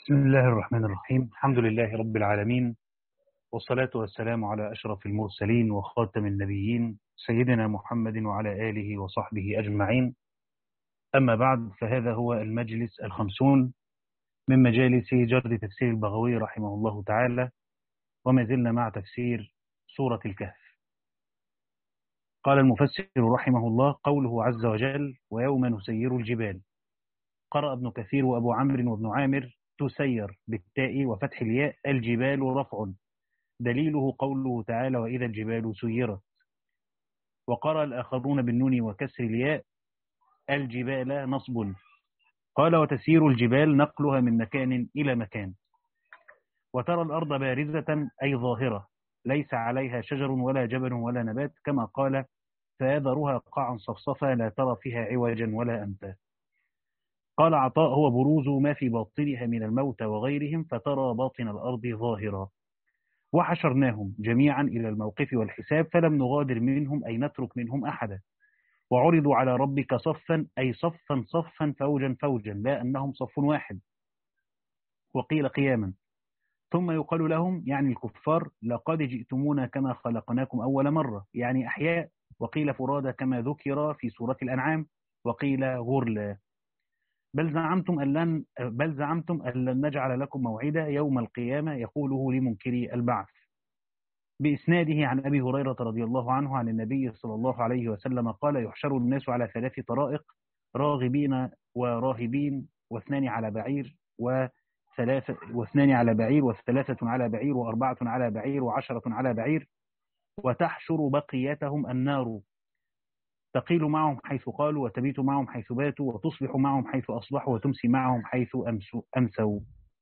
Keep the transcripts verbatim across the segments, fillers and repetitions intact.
بسم الله الرحمن الرحيم. الحمد لله رب العالمين، والصلاة والسلام على أشرف المرسلين وخاتم النبيين سيدنا محمد وعلى آله وصحبه أجمعين. أما بعد، فهذا هو المجلس الخمسون من مجالس جرد تفسير البغوي رحمه الله تعالى، وما زلنا مع تفسير سورة الكهف. قال المفسر رحمه الله: قوله عز وجل: ويوم نسير الجبال. قرأ ابن كثير وأبو عمرو وابن عامر: تسير بالتاء وفتح الياء، الجبال رفع، دليله قوله تعالى: وإذا الجبال سيرت. وقرأ الآخرون بالنون وكسر الياء، الجبال نصب. قال: وتسير الجبال نقلها من مكان إلى مكان. وترى الأرض بارزة أي ظاهرة، ليس عليها شجر ولا جبل ولا نبات، كما قال: فيذرها قاعا صفصفا لا ترى فيها عوجا ولا أمتا. قال عطاء: هو بروز ما في باطنها من الموتى وغيرهم، فترى باطن الأرض ظاهرا. وحشرناهم جميعا إلى الموقف والحساب، فلم نغادر منهم أي نترك منهم أحدا. وعرضوا على ربك صفا أي صفا صفا، فوجا فوجا، لا أنهم صف واحد. وقيل قياما. ثم يقال لهم، يعني الكفار: لقد جئتمونا كما خلقناكم أول مرة، يعني أحياء. وقيل فرادى كما ذكر في سورة الأنعام. وقيل غرلا. بل زعمتم أن لن بل زعمتم أن لن نجعل لكم موعدا يوم القيامة، يقوله لمنكري البعث. بإسناده عن أبي هريرة رضي الله عنه عن النبي صلى الله عليه وسلم قال: يحشر الناس على ثلاث طرائق: راغبين وراهبين، واثنان على بعير، وثلاثة واثنان على بعير، وثلاثة على بعير، وأربعة على بعير، وعشرة على بعير. وتحشر بقيتهم النار، تقيل معهم حيث قالوا، وتبيت معهم حيث باتوا، وتصبح معهم حيث أصبحوا، وتمسي معهم حيث أمسوا.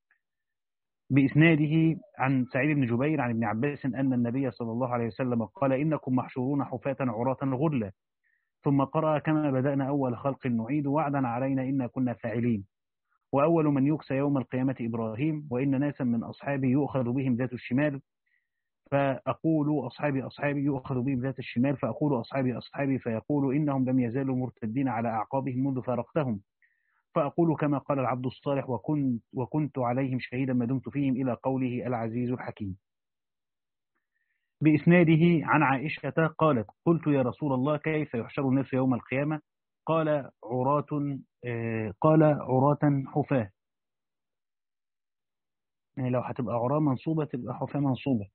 بإسناده عن سعيد بن جبير عن ابن عباس أن النبي صلى الله عليه وسلم قال: إنكم محشورون حفاة عراة غرلا. ثم قرأ: كما بدأنا أول خلق نعيد، وعدا علينا إنا كنا فاعلين. وأول من يكسى يوم القيامة إبراهيم، وإن ناسا من أصحابي يؤخذ بهم ذات الشمال، فأقول أصحابي أصحابي يؤخذ بهم ذات الشمال، فأقول أصحابي أصحابي، فيقول إنهم لم يزالوا مرتدين على أعقابهم منذ فارقتهم، فأقول كما قال العبد الصالح: وكنت, وكنت عليهم شهيدا ما دمت فيهم، إلى قوله العزيز الحكيم. بإسناده عن عائشة قالت: قلت يا رسول الله كيف يحشر الناس يوم القيامة؟ قال: عراة آه قال عراة حفاة. يعني لو هتبقى عراة منصوبة تبقى حفاة منصوبة.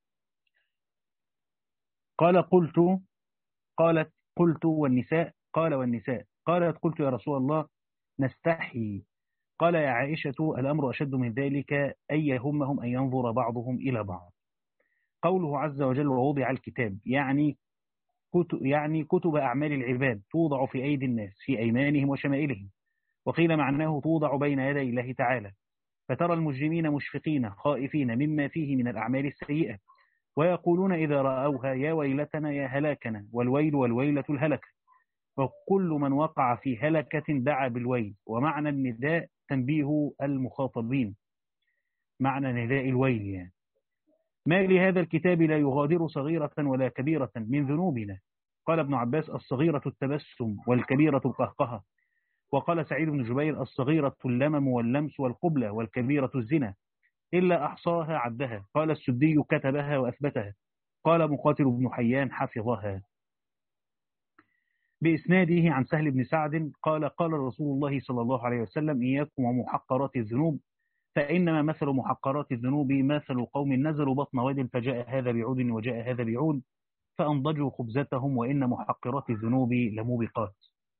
قال: قلت قالت قلت والنساء؟ قال: والنساء. قالت: قلت يا رسول الله نستحي. قال: يا عائشة الأمر أشد من ذلك، أن يهمهم أن ينظر بعضهم إلى بعض. قوله عز وجل: ووضع الكتاب، يعني كتب, يعني كتب أعمال العباد توضع في أيدي الناس في أيمانهم وشمائلهم. وقيل معناه توضع بين يدي الله تعالى، فترى المجرمين مشفقين خائفين مما فيه من الأعمال السيئة، ويقولون إذا رأوها: يا ويلتنا يا هلاكنا، والويل والويلة الهلكة. وكل من وقع في هلكة دعا بالويل. ومعنى النداء تنبيه المخاطبين، معنى نداء الويل يعني: ما لهذا الكتاب لا يغادر صغيرة ولا كبيرة من ذنوبنا. قال ابن عباس: الصغيرة التبسم، والكبيرة القهقهة. وقال سعيد بن جبير: الصغيرة اللمم واللمس والقبلة، والكبيرة الزنا، إلا أحصاها عدها. قال السدي: كتبها وأثبتها. قال مقاتل بن حيان: حفظها. بإسناده عن سهل بن سعد قال: قال رسول الله صلى الله عليه وسلم: إياكم ومحقرات الذنوب، فإنما مثل محقرات الذنوب مثل قوم نزلوا بطن واد، فجاء هذا بعود وجاء هذا بعود، فأنضجوا خبزتهم، وإن محقرات الذنوب لموبقات.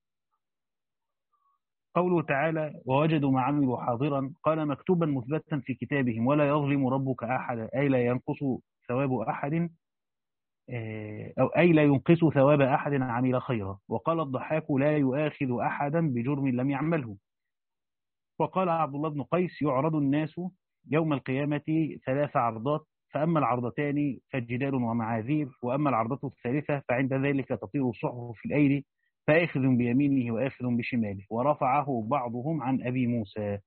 قوله تعالى: ووجدوا ما عملوا حاضرا، قال: مكتوبا مثبتا في كتابهم، ولا يظلم ربك أحدا، أي لا ينقص ثواب أحد أو أي لا ينقص ثواب أحد عمل خيرا. وقال الضحاك: لا يؤاخذ أحدا بجرم لم يعمله. وقال عبد الله بن قيس: يعرض الناس يوم القيامة ثلاث عرضات، فأما العرضتان فجدال ومعاذير، وأما العرضة الثالثة فعند ذلك تطير الصحف في الأيدي، فآخذ بيمينه وآخذ بشماله. ورفعه بعضهم عن أبي موسى.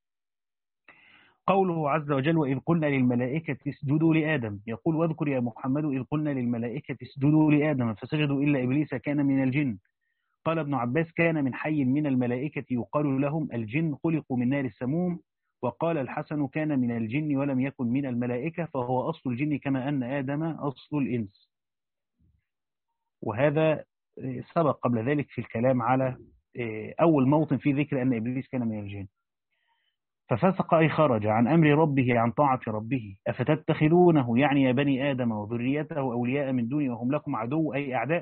قوله عز وجل: وإذ قلنا للملائكة اسجدوا لآدم، يقول: واذكر يا محمد إذ قلنا للملائكة اسجدوا لآدم فسجدوا إلا إبليس كان من الجن. قال ابن عباس: كان من حي من الملائكة يقال لهم الجن، خلقوا من نار السموم، وقال الحسن كان من الجن ولم يكن من الملائكة، فهو أصل الجن كما أن آدم أصل الإنس. وهذا سبق قبل ذلك في الكلام على أول موطن في ذكر أن إبليس كان من الجن. ففسق أي خرج عن أمر ربه، عن طاعة ربه. أفتتخذونه يعني يا بني آدم وذريته أولياء من دوني وهم لكم عدو أي أعداء.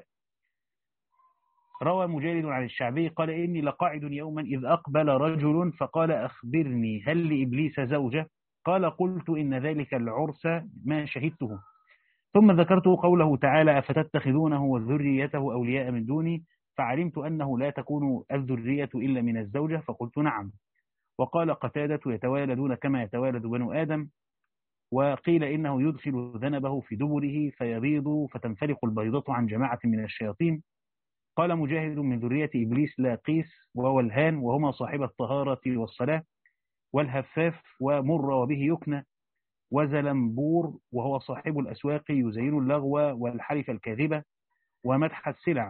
روى مجالد عن الشعبي قال إني لقاعد يوما إذ أقبل رجل فقال أخبرني هل لإبليس زوجة؟ قال قلت إن ذلك العرس ما شهدته. ثم ذكرت قوله تعالى أفتتخذونه وذريته أولياء من دوني، فعلمت أنه لا تكون الذرية إلا من الزوجة، فقلت نعم. وقال قتادة يتوالدون كما يتوالد بنو آدم. وقيل إنه يدخل ذنبه في دبره فيبيض فتنفلق البيضة عن جماعة من الشياطين. قال مجاهد من ذرية إبليس لاقيس وولهان وهما صاحب الطهارة والصلاة، والهفاف ومر وبه يكنى، وزلمبور وهو صاحب الأسواق يزين اللغو والحلف الكاذبة ومدح السلع،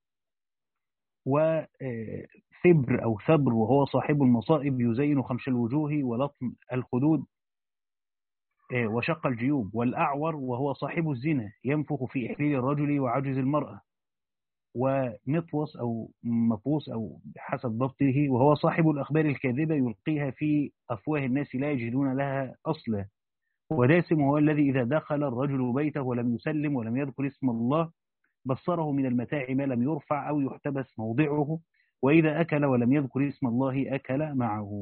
وثبر أو ثبر وهو صاحب المصائب يزين خمش الوجوه ولطم الخدود وشق الجيوب، والأعور وهو صاحب الزنا ينفخ في إحليل الرجل وعجز المرأة، ومطوس أو مطوس أو حسب ضبطه وهو صاحب الأخبار الكاذبة يلقيها في أفواه الناس لا يجدون لها أصلا، وداسم هو الذي إذا دخل الرجل بيته ولم يسلم ولم يذكر اسم الله بصره من المتاع ما لم يرفع أو يحتبس موضعه، وإذا أكل ولم يذكر اسم الله أكل معه.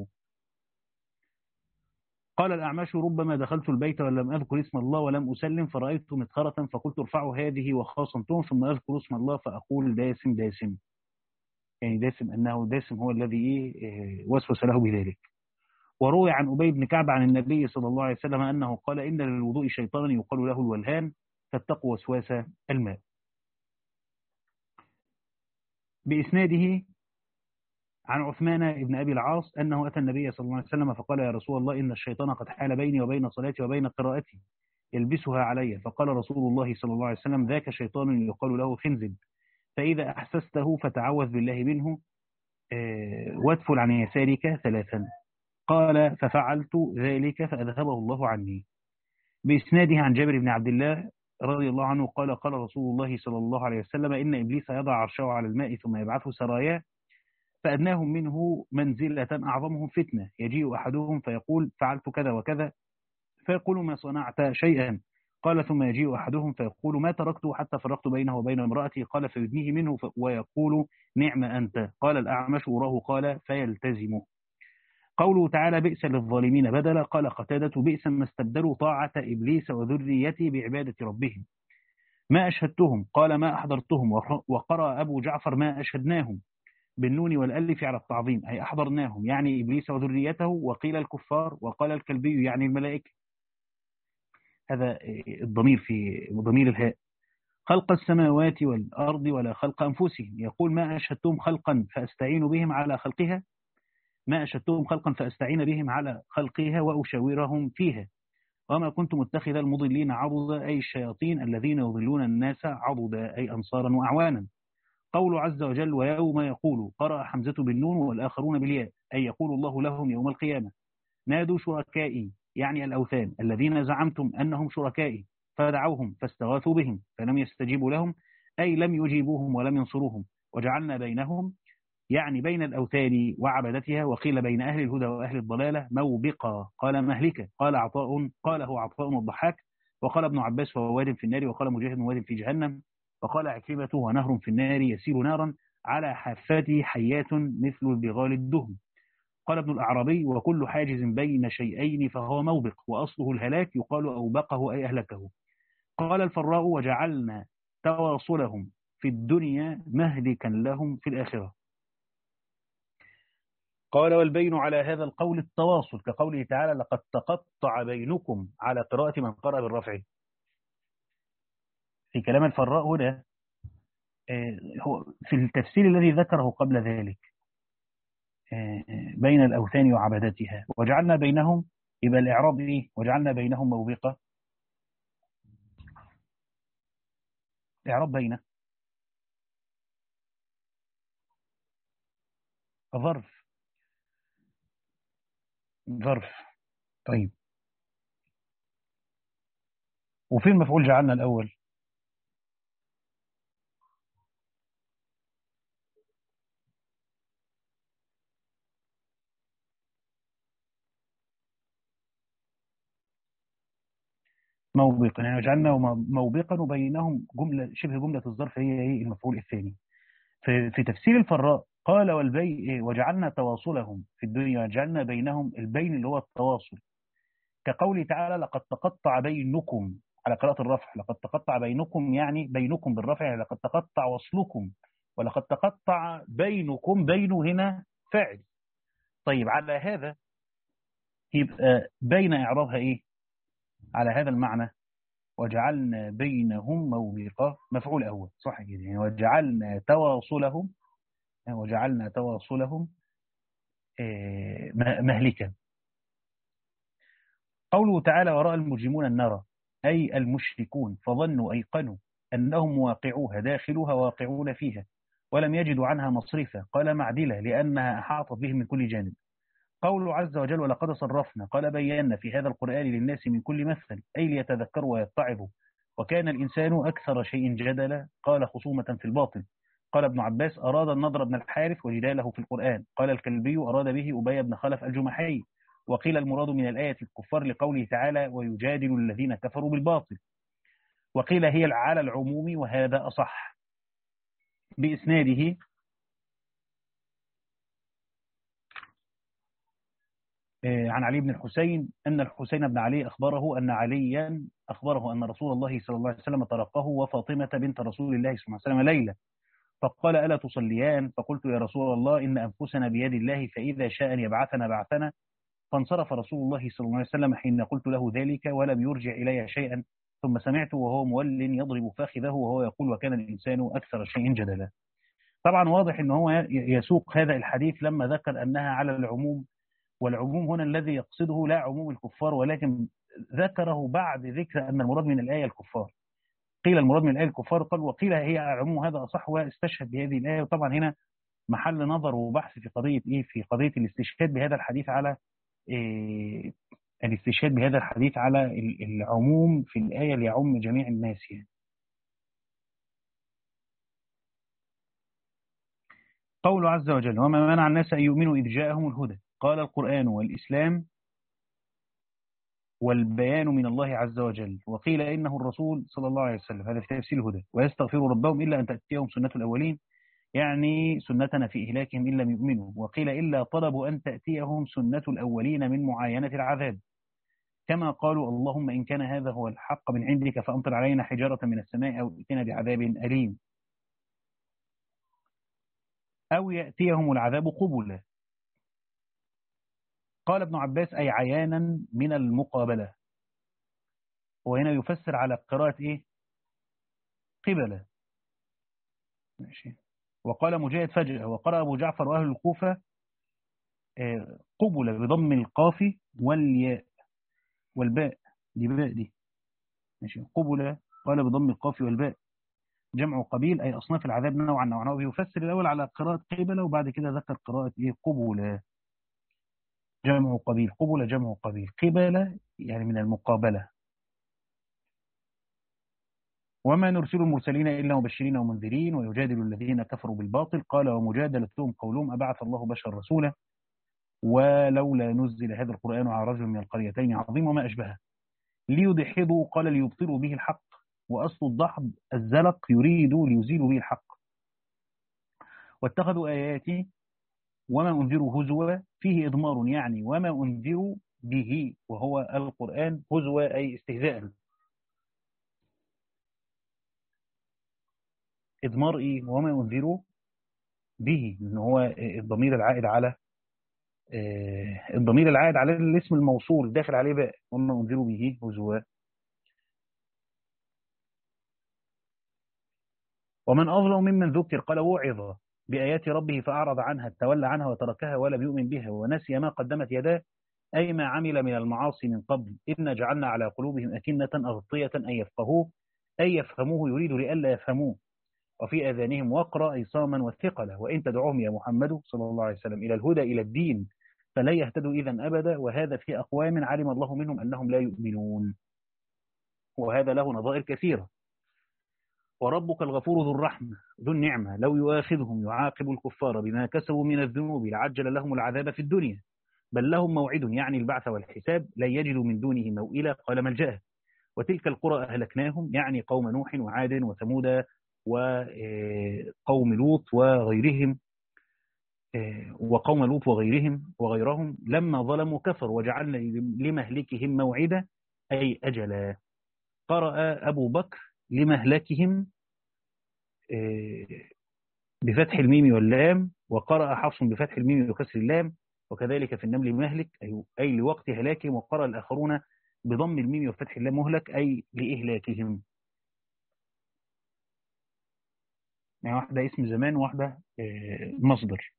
قال الأعمش ربما دخلت البيت ولم أذكر اسم الله ولم أسلم فرأيت مدخرة فقلت ارفعوا هذه وخاصمتهم ثم أذكر اسم الله فأقول داسم داسم، يعني داسم أنه داسم هو الذي وسوس له بذلك. وروي عن أبي بن كعب عن النبي صلى الله عليه وسلم أنه قال إن للوضوء شيطانا يقال له الولهان فاتقوا وسواس الماء. بإسناده عن عثمان بن أبي العاص أنه أتى النبي صلى الله عليه وسلم فقال يا رسول الله إن الشيطان قد حال بيني وبين صلاتي وبين قراءتي يلبسها علي، فقال رسول الله صلى الله عليه وسلم ذاك شيطان يقال له خنزب، فإذا أحسسته فتعوذ بالله منه وادفل عن يسارك ثلاثا. قال ففعلت ذلك فأذهبه الله عني. بإسناده عن جابر بن عبد الله رضي الله عنه قال قال رسول الله صلى الله عليه وسلم إن إبليس يضع عرشه على الماء ثم يبعث سراياه فأدناهم منه منزلة أعظمهم فتنة، يجيء أحدهم فيقول فعلت كذا وكذا فيقول ما صنعت شيئا، قال ثم يجيء أحدهم فيقول ما تركته حتى فرقت بينه وبين امرأتي، قال فيدنيه منه ويقول نعم أنت، قال الأعمش وراه قال فيلتزمه. قوله تعالى بئس للظالمين بدلا، قال قتادة بئس ما استبدلوا طاعة إبليس وذريته بعبادة ربهم. ما أشهدتهم قال ما أحضرتهم، وقرأ أبو جعفر ما أشهدناهم بالنون والألف على التعظيم أي أحضرناهم يعني إبليس وذريته، وقيل الكفار وقال الكلبي يعني الملائكة، هذا الضمير في ضمير الهاء. خلق السماوات والأرض ولا خلق أنفسهم، يقول ما أشهدتهم خلقا فأستعين بهم على خلقها، ما أشهدتهم خلقا فأستعين بهم على خلقها وأشاورهم فيها، وما كنت متخذ المضلين عضدا أي الشياطين الذين يضلون الناس عضدا أي أنصارا وأعوانا. قول عز وجل ويوم يقول، قرأ حمزة بالنون والآخرون بالياء أي يقول الله لهم يوم القيامة نادوا شركائي يعني الأوثان الذين زعمتم أنهم شركائي فدعوهم فاستغاثوا بهم فلم يستجيبوا لهم أي لم يجيبوهم ولم ينصروهم، وجعلنا بينهم يعني بين الأوثان وعبدتها، وقيل بين أهل الهدى وأهل الضلالة موبقا، قال مهلكة، قال عطاء قاله عطاء الضحاك، وقال ابن عباس فهو واد في النار، وقال مجاهد واد في جهنم، وقال عكرمة ونهر في النار يسير نارا على حافته حيات مثل البغال الدهم. قال ابن الأعرابي وكل حاجز بين شيئين فهو موبق، وأصله الهلاك يقال أوبقه أي أهلكه. قال الفراء وجعلنا تواصلهم في الدنيا مهلكا لهم في الآخرة. قال والبين على هذا القول التواصل كقوله تعالى لقد تقطع بينكم على قراءة من قرأ بالرفع. في كلام الفراء هنا هو في التفسير الذي ذكره قبل ذلك بين الأوثان وعبادتها، وجعلنا بينهم يبقى الإعراب إيه؟ وجعلنا بينهم موبقة، إعراب بين ظرف ظرف. طيب، وفين مفعول جعلنا الأول؟ موبقا، يعني جعلنا موبقا وبينهم جملة شبه جملة الظرف هي ايه المفعول الثاني. في, في تفسير الفراء قال والبي إيه؟ وجعلنا تواصلهم في الدنيا وجعلنا بينهم البين اللي هو التواصل، كقوله تعالى لقد تقطع بينكم، على قراءة الرفع لقد تقطع بينكم، يعني بينكم بالرفع، يعني لقد تقطع وصلكم، ولقد تقطع بينكم، بينه هنا فاعل. طيب على هذا يبقى بين إعرابها إيه على هذا المعنى؟ وجعلنا بينهم موبقة، مفعول أول صح كده، يعني وجعلنا تواصلهم، وجعلنا تواصلهم آه، مهلكا. قوله تعالى ورأى المجرمون النار، أي المشركون، فظنوا أيقنوا أنهم واقعوها داخلوها واقعون فيها، ولم يجدوا عنها مصرفا، قال معدلة لأنها أحاطت بهم من كل جانب. قوله عز وجل ولقد صرفنا، قال بينا في هذا القرآن للناس من كل مثل، أي ليتذكروا ويتعظوا، وكان الإنسان أكثر شيء جدلا، قال خصومة في الباطل. قال ابن عباس أراد النضر بن الحارث وجداله في القرآن. قال الكلبي أراد به أبي بن خلف الجمحي. وقيل المراد من الآية الكفار لقوله تعالى ويجادل الذين كفروا بالباطل. وقيل هي على العموم وهذا أصح. بإسناده عن علي بن الحسين أن الحسين بن علي أخبره أن عليا أخبره أن رسول الله صلى الله عليه وسلم طرقه وفاطمة بنت رسول الله صلى الله عليه وسلم ليلة، فقال ألا تصليان؟ فقلت يا رسول الله إن أنفسنا بيد الله، فإذا شاء أن يبعثنا بعثنا. فانصرف رسول الله صلى الله عليه وسلم حين قلت له ذلك ولم يرجع إلي شيئا، ثم سمعته وهو مول يضرب فاخذه وهو يقول وكان الإنسان أكثر شيء جدلا. طبعا واضح أنه هو يسوق هذا الحديث لما ذكر أنها على العموم، والعموم هنا الذي يقصده لا عموم الكفار، ولكن ذكره بعد ذكر أن المراد من الآية الكفار. قيل المراد من الآية الكفار، قال وقيل هي عموم، هذا أصح، واستشهد بهذه الآية. وطبعا هنا محل نظر وبحث في قضية إيه في قضية الاستشهاد بهذا الحديث على إيه الاستشهاد بهذا الحديث على العموم في الآية ليعم جميع الناس يعني. قول عز وجل وما منع الناس أن يؤمنوا إذ جاءهم الهدى، قال القرآن والإسلام والبيان من الله عز وجل. وقيل إنه الرسول صلى الله عليه وسلم، هذا في تفسير الهدى. ويستغفروا ربهم إلا أن تأتيهم سنة الأولين، يعني سنتنا في إهلاكهم إن لم يؤمنوا. وقيل إلا طلبوا أن تأتيهم سنة الأولين من معاينة العذاب، كما قالوا اللهم إن كان هذا هو الحق من عندك فأمطر علينا حجارة من السماء أو ائتنا بعذاب أليم، أو يأتيهم العذاب قبلا. قال ابن عباس أي عيانا من المقابلة، وهنا يفسر على قراءة إيه قبلة. ماشي. وقال مجاهد فجأة، وقرأ أبو جعفر وأهل الكوفة قبل بضم القاف والياء والباء، دي باء دي ماشي. قبل قال بضم القاف والباء جمع قبيل، أي أصناف العذاب نوعا نوعا. ويفسر الأول على قراءة قبلة وبعد كده ذكر قراءة إيه قبل جمع قبيل. قبل جمع قبيل، قبلة يعني من المقابلة. وما نرسل المرسلين إلا مبشرين ومنذرين ويجادل الذين كفروا بالباطل. قال ومجادلتهم قولهم أبعث الله بشر رسولا ولولا نزل هذا القرآن على رجل من القريتين عظيم وما أشبهه. ليدحضوا قال ليبطلوا به الحق، وأصل الدحض الزلق يريد ليزيلوا به الحق. واتخذوا آياتي وما أنذروا هزوا، فيه إضمار يعني وما أنذروا به وهو القرآن، هزوا أي استهزاء. إضمار إيه وما أنذروا به، إن هو الضمير العائد على الضمير العائد على الاسم الموصول داخل عليه بقى وما أنذروا به هزوا. ومن أظلم ممن ذكر قال وعظ بآيات ربه فأعرض عنها، تولى عنها وتركها ولم يؤمن بها ونسي ما قدمت يداه، أي ما عمل من المعاصي من قبل. إنا جعلنا على قلوبهم أكنة أغطية أن يفقهوه، أي يفهموه يريد لئلا يفهموه، وفي آذانهم وقرا أي صاما وثقلا. وإن تدعوهم يا محمد صلى الله عليه وسلم إلى الهدى إلى الدين فلا يهتدوا إذا أبدا، وهذا في أقوام علم الله منهم أنهم لا يؤمنون، وهذا له نظائر كثيرة. وربك الغفور ذو الرحمة ذو النعمة لو يؤاخذهم يعاقب الكفار بما كسبوا من الذنوب لعجل لهم العذاب في الدنيا، بل لهم موعد يعني البعث والحساب لن يجدوا من دونه موئلا قال ملجأ. وتلك القرى أهلكناهم يعني قوم نوح وعاد وثمود وقوم لوط وغيرهم وقوم لوط وغيرهم وغيرهم لما ظلموا كفروا وجعلنا لمهلكهم موعدا أي أجلا. قرأ أبو بكر لمهلكهم بفتح الميم واللام، وقرأ حفص بفتح الميم وكسر اللام، وكذلك في النمل مهلك أي لوقت هلاكهم، وقرأ الآخرون بضم الميم وفتح اللام مهلك أي لإهلاكهم. يعني واحدة اسم زمان وواحدة مصدر.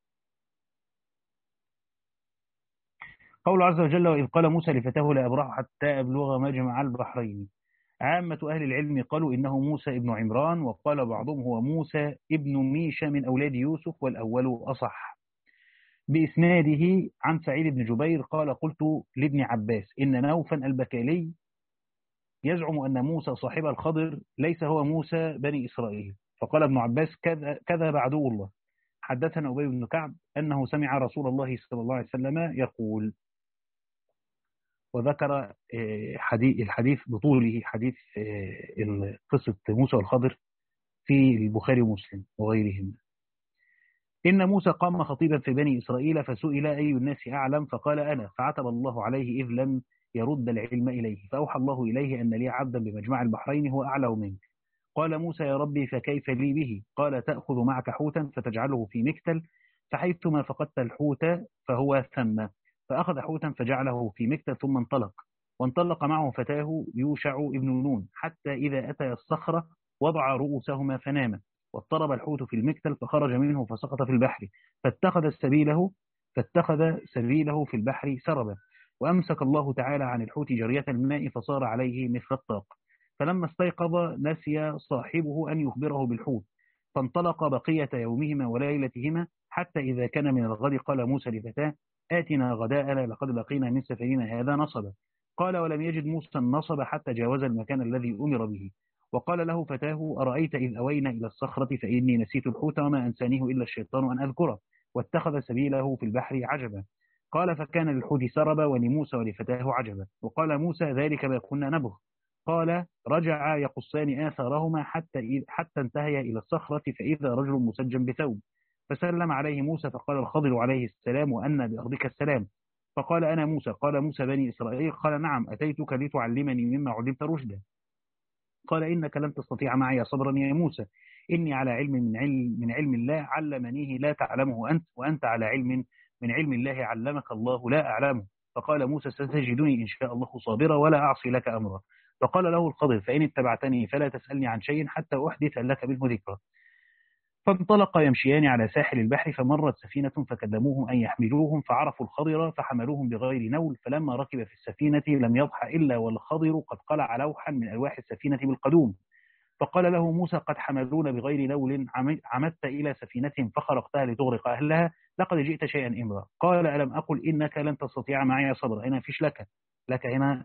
قول عز وجل وإذ قال موسى لفتاه لا أبرح حتى أبلغ مجمع البحرين. عامة أهل العلم قالوا إنه موسى ابن عمران، وقال بعضهم هو موسى ابن ميشة من أولاد يوسف، والأول أصح. بإسناده عن سعيد بن جبير قال قلت لابن عباس إن نوفا البكالي يزعم أن موسى صاحب الخضر ليس هو موسى بني إسرائيل، فقال ابن عباس كذب عدو الله. حدثنا أبي بن كعب أنه سمع رسول الله صلى الله عليه وسلم يقول، وذكر حديث الحديث بطوله، حديث قصة موسى والخضر في البخاري ومسلم وغيرهم. إن موسى قام خطيبا في بني إسرائيل فسئل أي الناس أعلم فقال أنا، فعتب الله عليه إذ لم يرد العلم إليه، فأوحى الله إليه أن لي عبدا بمجمع البحرين هو أعلم منك. قال موسى يا ربي فكيف لي به؟ قال تأخذ معك حوتا فتجعله في مكتل، فحيثما فقدت الحوت فهو ثم، فأخذ حوتا فجعله في مكتل ثم انطلق، وانطلق معه فتاه يوشع ابن نون حتى إذا أتى الصخرة وضع رؤوسهما فنام، واضطرب الحوت في المكتل فخرج منه فسقط في البحر، فاتخذ سبيله فاتخذ سبيله في البحر سربا، وأمسك الله تعالى عن الحوت جرية الماء فصار عليه مثل الطاق، فلما استيقظ نسي صاحبه أن يخبره بالحوت، فانطلق بقية يومهما وليلتهما حتى إذا كان من الغد قال موسى لفتاه آتنا غداءنا لقد لقينا من سفرنا هذا نصبا. قال ولم يجد موسى النصب حتى جاوز المكان الذي أمر به، وقال له فتاه أرأيت إذ أوينا إلى الصخرة فإني نسيت الحوت وما أنسانيه إلا الشيطان أن أذكره، واتخذ سبيله في البحر عجبا. قال فكان للحوت سربا ولموسى ولفتاه عجبا. وقال موسى ذلك ما كنا نبغ. قال رجع يقصان آثارهما حتى حتى انتهيا إلى الصخرة فإذا رجل مسجن بثوب، فسلم عليه موسى فقال الخضر عليه السلام وأن بأرضك السلام، فقال أنا موسى. قال موسى بني إسرائيل. قال نعم أتيتك لتعلمني مما علمت رشدا. قال إنك لن تستطيع معي صبرا يا موسى، إني على علم من علم من علم الله علمنيه لا تعلمه أنت، وأنت على علم من علم الله علمك الله لا أعلمه. فقال موسى ستجدني إن شاء الله صابرا ولا أعصي لك أمرا. فقال له الخضر فإن اتبعتني فلا تسألني عن شيء حتى أحدث لك منه ذكرى. فانطلقا يمشيان على ساحل البحر فمرت سفينة فكلموهم أن يحملوهم فعرفوا الخضر فحملوهم بغير نول، فلما ركب في السفينة لم يضح إلا والخضر قد قلع لوحا من ألواح السفينة بالقدوم، فقال له موسى قد حملون بغير نول عمدت إلى سفينتهم فخرقتها لتغرق أهلها لقد جئت شيئا إمرا. قال ألم أقل إنك لن تستطيع معي صبرا. هنا فيش لك، لك هنا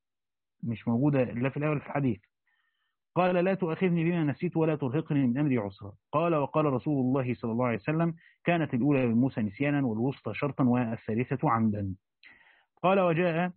مش موجودة إلا في الأول في الحديث. قال لا تؤاخذني بما نسيت ولا ترهقني من أمري عسرا. قال وقال رسول الله صلى الله عليه وسلم كانت الأولى لموسى نسيانا والوسطى شرطا والثالثة عمدا. قال وجاء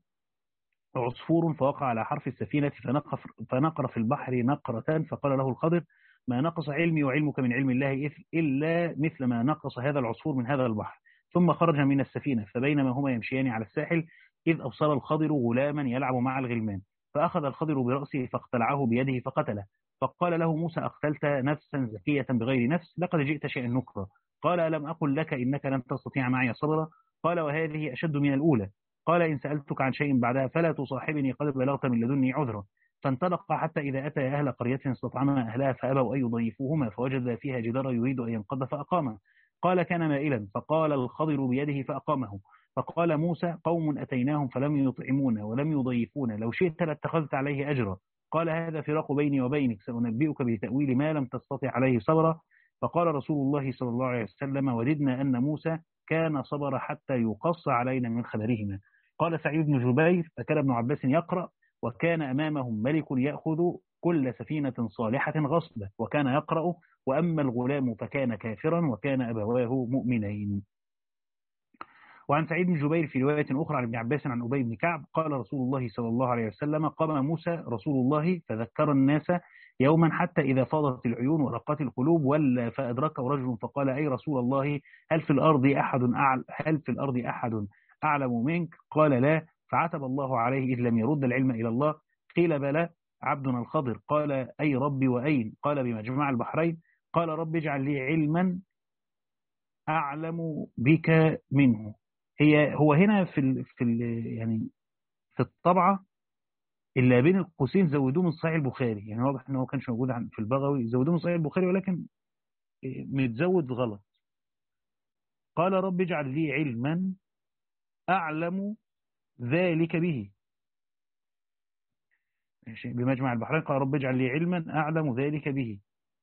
عصفور فوقع على حرف السفينة فنقر في البحر نقرة، فقال له الخضر ما نقص علمي وعلمك من علم الله إلا مثل ما نقص هذا العصفور من هذا البحر. ثم خرج من السفينة فبينما هما يمشيان على الساحل إذ أبصر الخضر غلاما يلعب مع الغلمان، فأخذ الخضر برأسه فاقتلعه بيده فقتله، فقال له موسى أقتلت نفسا زكية بغير نفس لقد جئت شيئا نكرا. قال ألم أقل لك إنك لن تستطيع معي صبرا. قال وهذه أشد من الأولى. قال إن سألتك عن شيء بعدها فلا تصاحبني قد بلغت من لدني عذرا. فانطلق حتى إذا أتى أهل قرية استطعما أهلها فأبوا أن يضيفوهما فوجد فيها جدارا يريد أن ينقض فأقامه. قال كان مائلا فقال الخضر بيده فأقامه. فقال موسى قوم أتيناهم فلم يطعمونا ولم يضيفونا لو شئت لاتخذت عليه أجرا. قال هذا فراق بيني وبينك سأنبئك بتأويل ما لم تستطع عليه صبرا. فقال رسول الله صلى الله عليه وسلم وددنا أن موسى كان صبر حتى يقص علينا من خبرهما. قال سعيد بن جبير: فكان ابن عباس يقرأ: وكان أمامهم ملك يأخذ كل سفينة صالحة غصبة، وكان يقرأ: وأما الغلام فكان كافرا وكان أبواه مؤمنين. وعن سعيد بن جبير في رواية أخرى عن ابن عباس عن أبي بن كعب قال رسول الله صلى الله عليه وسلم: قام موسى رسول الله فذكر الناس يوما حتى إذا فاضت العيون ورقت القلوب ولا فأدركه رجل فقال: أي رسول الله، هل في الأرض أحد أعلم هل في الأرض أحد أعلم منك؟ قال: لا. فعتب الله عليه إذ لم يرد العلم إلى الله. قيل: بلى عبدنا الخضر. قال: أي ربي وأين؟ قال: بمجمع البحرين. قال: رب اجعل لي علما أعلم بك منه. هي هو هنا في ال في ال يعني في الطبعة اللي بين القوسين زودوه من صحيح البخاري، يعني واضح ان هو كانش موجود عن في البغوي، زودوه من صحيح البخاري ولكن متزود غلط. قال: رب اجعل لي علما أعلم ذلك به. ماشي، بمجمع البحرين قال: رب اجعل لي علما أعلم ذلك به.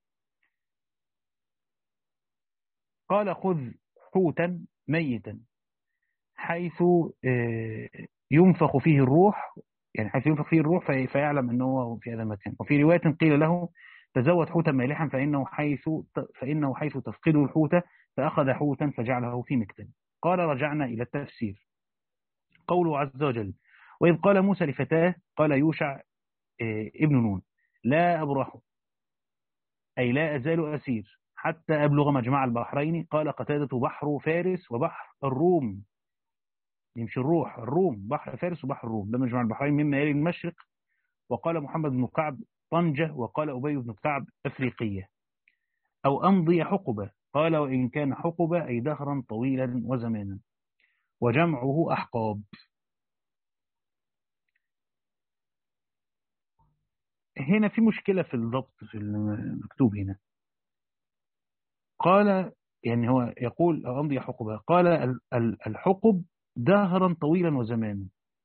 قال: خذ حوتا ميتا حيث ينفخ فيه الروح، يعني حيث ينفخ فيه الروح في فيعلم أنه هو في هذا المكان. وفي رواية قيل له: تزود حوتا مالحا فإنه حيث فإنه حيث تفقده الحوت. فأخذ حوتا فجعله في مكتل. قال: رجعنا إلى التفسير. قوله عز وجل: وإذ قال موسى لفتاه، قال يوشع ابن نون: لا أبرح، أي لا أزال أسير حتى أبلغ مجمع البحرين. قال قتادة: بحر فارس وبحر الروم. يمشي الروح الروم، بحر فارس وبحر الروم، ده مجمع البحرين مما يلي المشرق. وقال محمد بن كعب: طنجة. وقال أبي بن كعب: أفريقية. أو أمضي حقبة. قال: وإن كان حقبة أي دهرا طويلا وزمانا. وجمعه أحقاب. هنا في مشكلة في الضبط في المكتوب هنا. قال يعني هو يقول أو أمضي حقبة، قال الحقب دهرا طويلا وزمانا،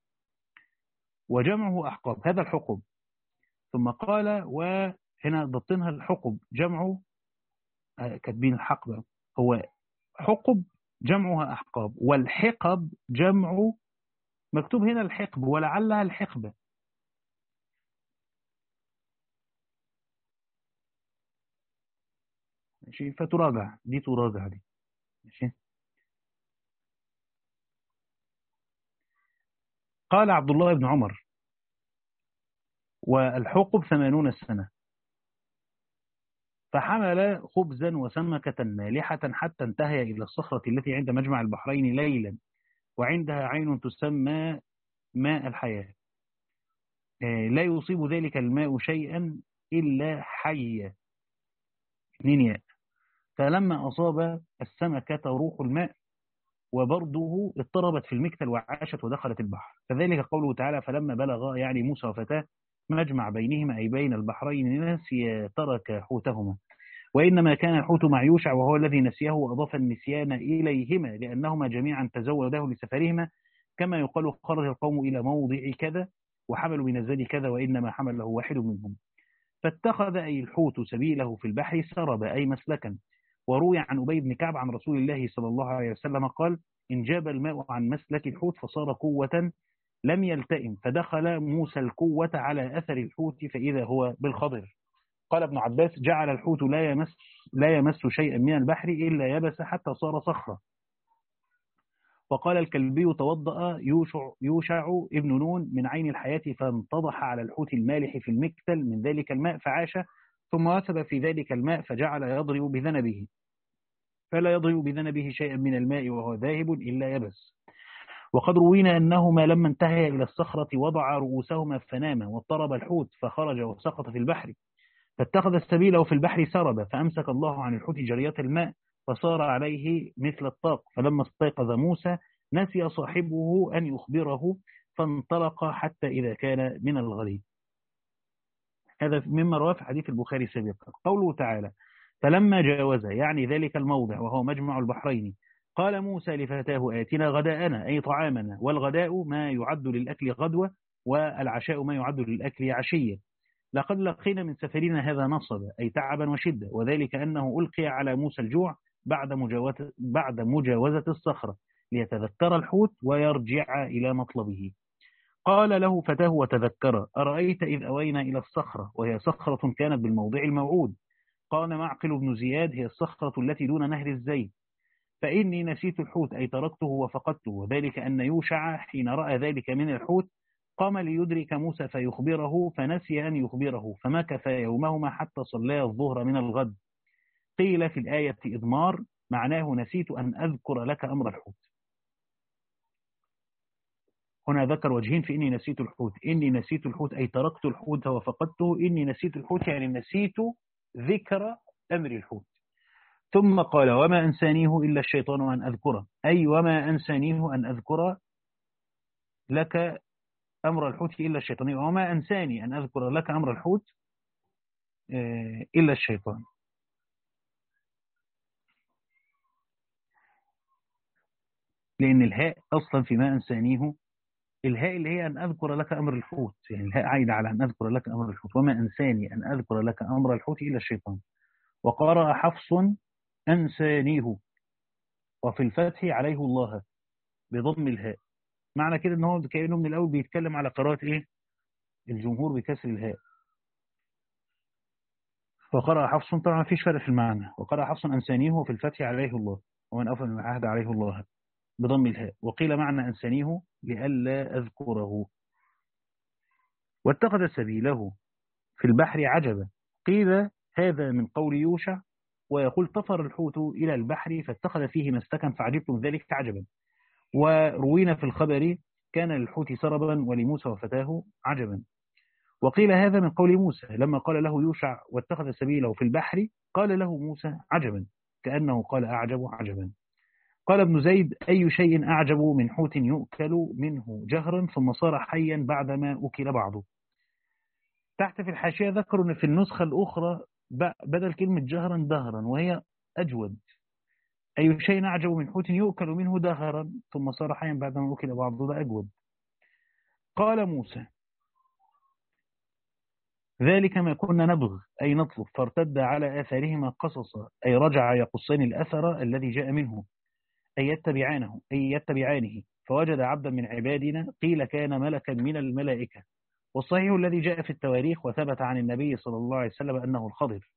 وجمعه أحقاب، هذا الحقب. ثم قال وهنا ضبطنها الحقب جمعه، كاتبين الحقبة، هو حقب جمعها أحقاب، والحقب جمع، مكتوب هنا الحقب ولعلها الحقبة. ماشي، فتراجع دي تراجع دي. ماشي. قال عبد الله بن عمر: والحقب ثمانون سنة. فحمل خبزا وسمكة مالحة حتى انتهى إلى الصخرة التي عند مجمع البحرين ليلا، وعندها عين تسمى ماء الحياة، لا يصيب ذلك الماء شيئا إلا حية. اثنين ياء. فلما أصاب السمكة روح الماء وبرده اضطربت في المكتل وعاشت ودخلت البحر. فذلك قوله تعالى: فلما بلغ يعني موسى وفتاه مجمع بينهما أي بين البحرين نسيا ترك حوتهما. وإنما كان الحوت مع يوشع وهو الذي نسيه وأضاف النسيان إليهما لأنهما جميعا تزوده لسفرهما، كما يقال: خرج القوم إلى موضع كذا وحملوا من الزاد كذا وإنما حمل له واحد منهم. فاتخذ أي الحوت سبيله في البحر سرب أي مسلكا. وروي عن أبي بن كعب عن رسول الله صلى الله عليه وسلم قال: إن جاب الماء عن مسلك الحوت فصار قوة لم يلتئم، فدخل موسى القوة على أثر الحوت فإذا هو بالخضر. قال ابن عباس: جعل الحوت لا يمس لا يمس شيئا من البحر إلا يبس حتى صار صخرة. وقال الكلبي: توضأ يوشع, يوشع ابن نون من عين الحياة فانتضح على الحوت المالح في المكتل من ذلك الماء فعاش، ثم وثب في ذلك الماء فجعل يضرب بذنبه فلا يضرب بذنبه شيئا من الماء وهو ذاهب إلا يبس. وقد روينا أنهما لما انتهيا إلى الصخرة وضع رؤوسهما فناما، واضطرب الحوت فخرج وسقط في البحر، فاتخذ سبيله في البحر سرب، فأمسك الله عن الحوت جرية الماء فصار عليه مثل الطاق. فلما استيقظ موسى نسي صاحبه أن يخبره فانطلق حتى إذا كان من الغد. هذا مما رواه في حديث البخاري سابقا. قوله تعالى: فلما جاوز يعني ذلك الموضع وهو مجمع البحرين قال موسى لفتاه: آتنا غداءنا أي طعامنا، والغداء ما يعد للأكل غدوة، والعشاء ما يعد للأكل عشية. لقد لقينا من سفرنا هذا نصبا أي تعبا وشدة، وذلك أنه ألقي على موسى الجوع بعد مجاوزة, بعد مجاوزة الصخرة ليتذكر الحوت ويرجع إلى مطلبه. قال له فتاه وتذكر: أرأيت إذ أوينا إلى الصخرة وهي صخرة كانت بالموضع الموعود. قال معقل بن زياد: هي الصخرة التي دون نهر الزيت. فإني نسيت الحوت أي تركته وفقدته، وذلك أن يوشع حين رأى ذلك من الحوت قام ليدرك موسى فيخبره، فنسي أن يخبره، فمكث يومهما حتى صلى الظهر من الغد. قيل في الآية إضمار، معناه نسيت أن أذكر لك أمر الحوت. هنا ذكر وجهين في إني نسيت الحوت: إني نسيت الحوت أي تركت الحوت وفقدته، إني نسيت الحوت يعني نسيت ذكر أمر الحوت. ثم قال: وما أنسانيه إلا الشيطان أن أذكره، أي وما أنسانيه أن أذكر لك أمر الحوت إلا الشيطان، وما أنساني أن أذكر لك أمر الحوت إلا الشيطان. لأن الهاء أصلا فيما أنسانيه، الهاء اللي هي أن أذكر لك أمر الحوت، يعني الهاء عايدة على أن أذكر لك أمر الحوت. وما أنساني أن أذكر لك أمر الحوت إلا الشيطان. وقرأ حفص: أنسانيه، وفي الفتح عليه الله بضم الهاء. معنى كده ان هو كأنه من الأول بيتكلم على قراءة إيه؟ الجمهور بكسر الهاء. وقرأ حفص، طبعا مفيش فرق في المعنى، وقرأ حفص أنسانيه وفي الفتح عليه الله، ومن أوفى من العهد عليه الله بضم الهاء. وقيل معنى أنسانيه لئلا أذكره. واتخذ سبيله في البحر عجبا. قيل هذا من قول يوشع، ويقول: طفر الحوت إلى البحر فاتخذ فيه مسلكا فعجبتم ذلك عجبا. وروينا في الخبر: كان للحوت سربا ولموسى وفتاه عجبا. وقيل هذا من قول موسى لما قال له يوشع: واتخذ سبيله في البحر، قال له موسى عجبا، كأنه قال: أعجب عجبا. قال ابن زيد: أي شيء أعجب من حوت يؤكل منه جهرا ثم صار حيا بعدما أكل بعضه. تحت في الحاشية ذكروا أن في النسخة الأخرى بدل كلمة جهرا دهرا، وهي أجود. أي شيء أعجب من حوت يؤكل منه دهرا ثم صار حيا بعدما أكل بعضه، ده أجود. قال موسى: ذلك ما كنا نبغ أي نطلب، فارتد على آثارهما قصصا أي رجع يقصان الأثر الذي جاء منه، أي يتبعانه أي يتبعانه. فوجد عبدا من عبادنا، قيل كان ملكا من الملائكة. والصحيح الذي جاء في التواريخ وثبت عن النبي صلى الله عليه وسلم أنه الخضر،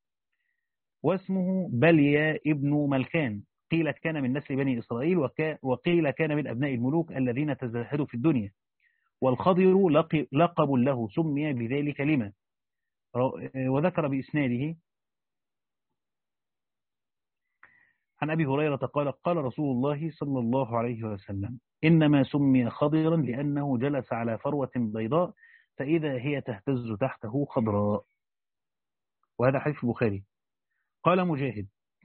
واسمه بليا ابن ملكان. قيل كان من نسل بني إسرائيل، وقيل كان من أبناء الملوك الذين تزهدوا في الدنيا. والخضر لقب له سمي بذلك لما. وذكر بإسناده عن أبي هريرة قال: قال رسول الله صلى الله عليه وسلم: إنما سمي خضرا لأنه جلس على فروة بيضاء فإذا هي تهتز تحته خضراء. وهذا حديث البخاري. قال مجاهد: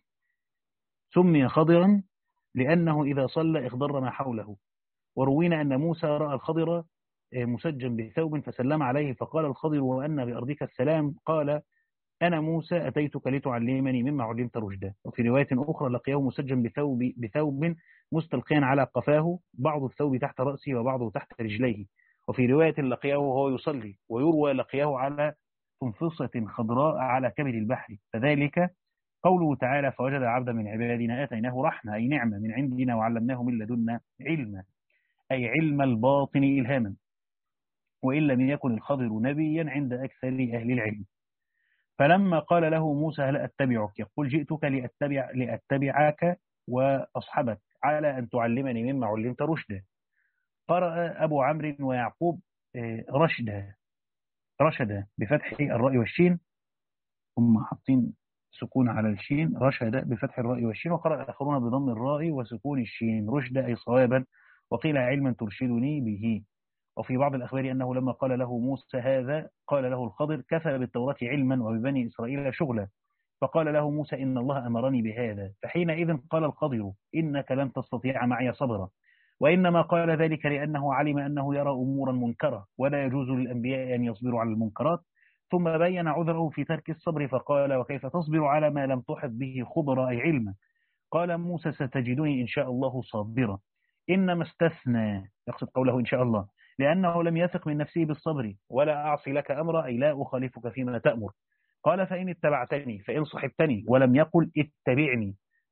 سمي خضرا لأنه إذا صلى اخضر ما حوله. وروينا أن موسى رأى الخضر مسجا بثوب فسلم عليه، فقال الخضر: وأن بأرضك السلام؟ قال: أنا موسى أتيتك لتعلمني مما علمت رشدا. وفي رواية أخرى: لقيه مسجا بثوب, بثوب مستلقيا على قفاه، بعض الثوب تحت رأسه وبعضه تحت رجليه. وفي رواية: لقيه وهو يصلي. ويروى: لقيه على تنفصة خضراء على كبد البحر. فذلك قوله تعالى: فوجد عبدا من عبادنا آتيناه رحمة أي نعمة من عندنا وعلمناه من لدنا علما، أي علم الباطن إلهاما. وإن لم يكن الخضر نبيا عند أكثر أهل العلم. فلما قال له موسى: هل أتبعك؟ يقول: جئتك لأتبع لأتبعك وأصحبك على أن تعلمني مما علمت رشدا. قرأ أبو عمرو ويعقوب رشدا رشدا بفتح الراء والشين، هم حاطين سكون على الشين، رشدا بفتح الراء والشين. وقرأ الآخرون بضم الراء وسكون الشين، رشدا أي صوابا. وقيل: علما ترشدني به. وفي بعض الأخبار أنه لما قال له موسى هذا قال له الخضر: كفى بالتوراة علما وببني إسرائيل شغلا. فقال له موسى: إن الله أمرني بهذا. فحينئذ قال الخضر: إنك لن تستطيع معي صبرا. وإنما قال ذلك لأنه علم أنه يرى أمورا منكرة ولا يجوز للأنبياء أن يصبروا على المنكرات. ثم بين عذره في ترك الصبر فقال: وكيف تصبر على ما لم تحط به خبرا أي علما؟ قال موسى: ستجدني إن شاء الله صابرا. إنما استثنى، يقصد قوله إن شاء الله، لأنه لم يثق من نفسه بالصبر. ولا أعصي لك أمرا أي لا أخالفك فيما تأمر. قال: فإن اتبعتني، فإن صحبتني، ولم يقل اتبعني،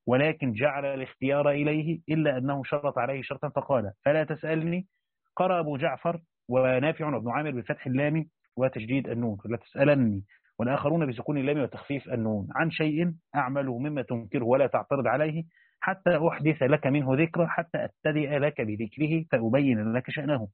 ولكن جعل الاختيار إليه إلا أنه شرط عليه شرطا فقال فلا تسألني. قرأ أبو جعفر ونافع وابن عامر بفتح اللام وتشديد النون فلا تسألني، والآخرون بسكون اللام وتخفيف النون عن شيء أعمله مما تنكره ولا تعترض عليه حتى أحدث لك منه ذكر حتى أبتدئ لك بذكره فأبين لك شأنه.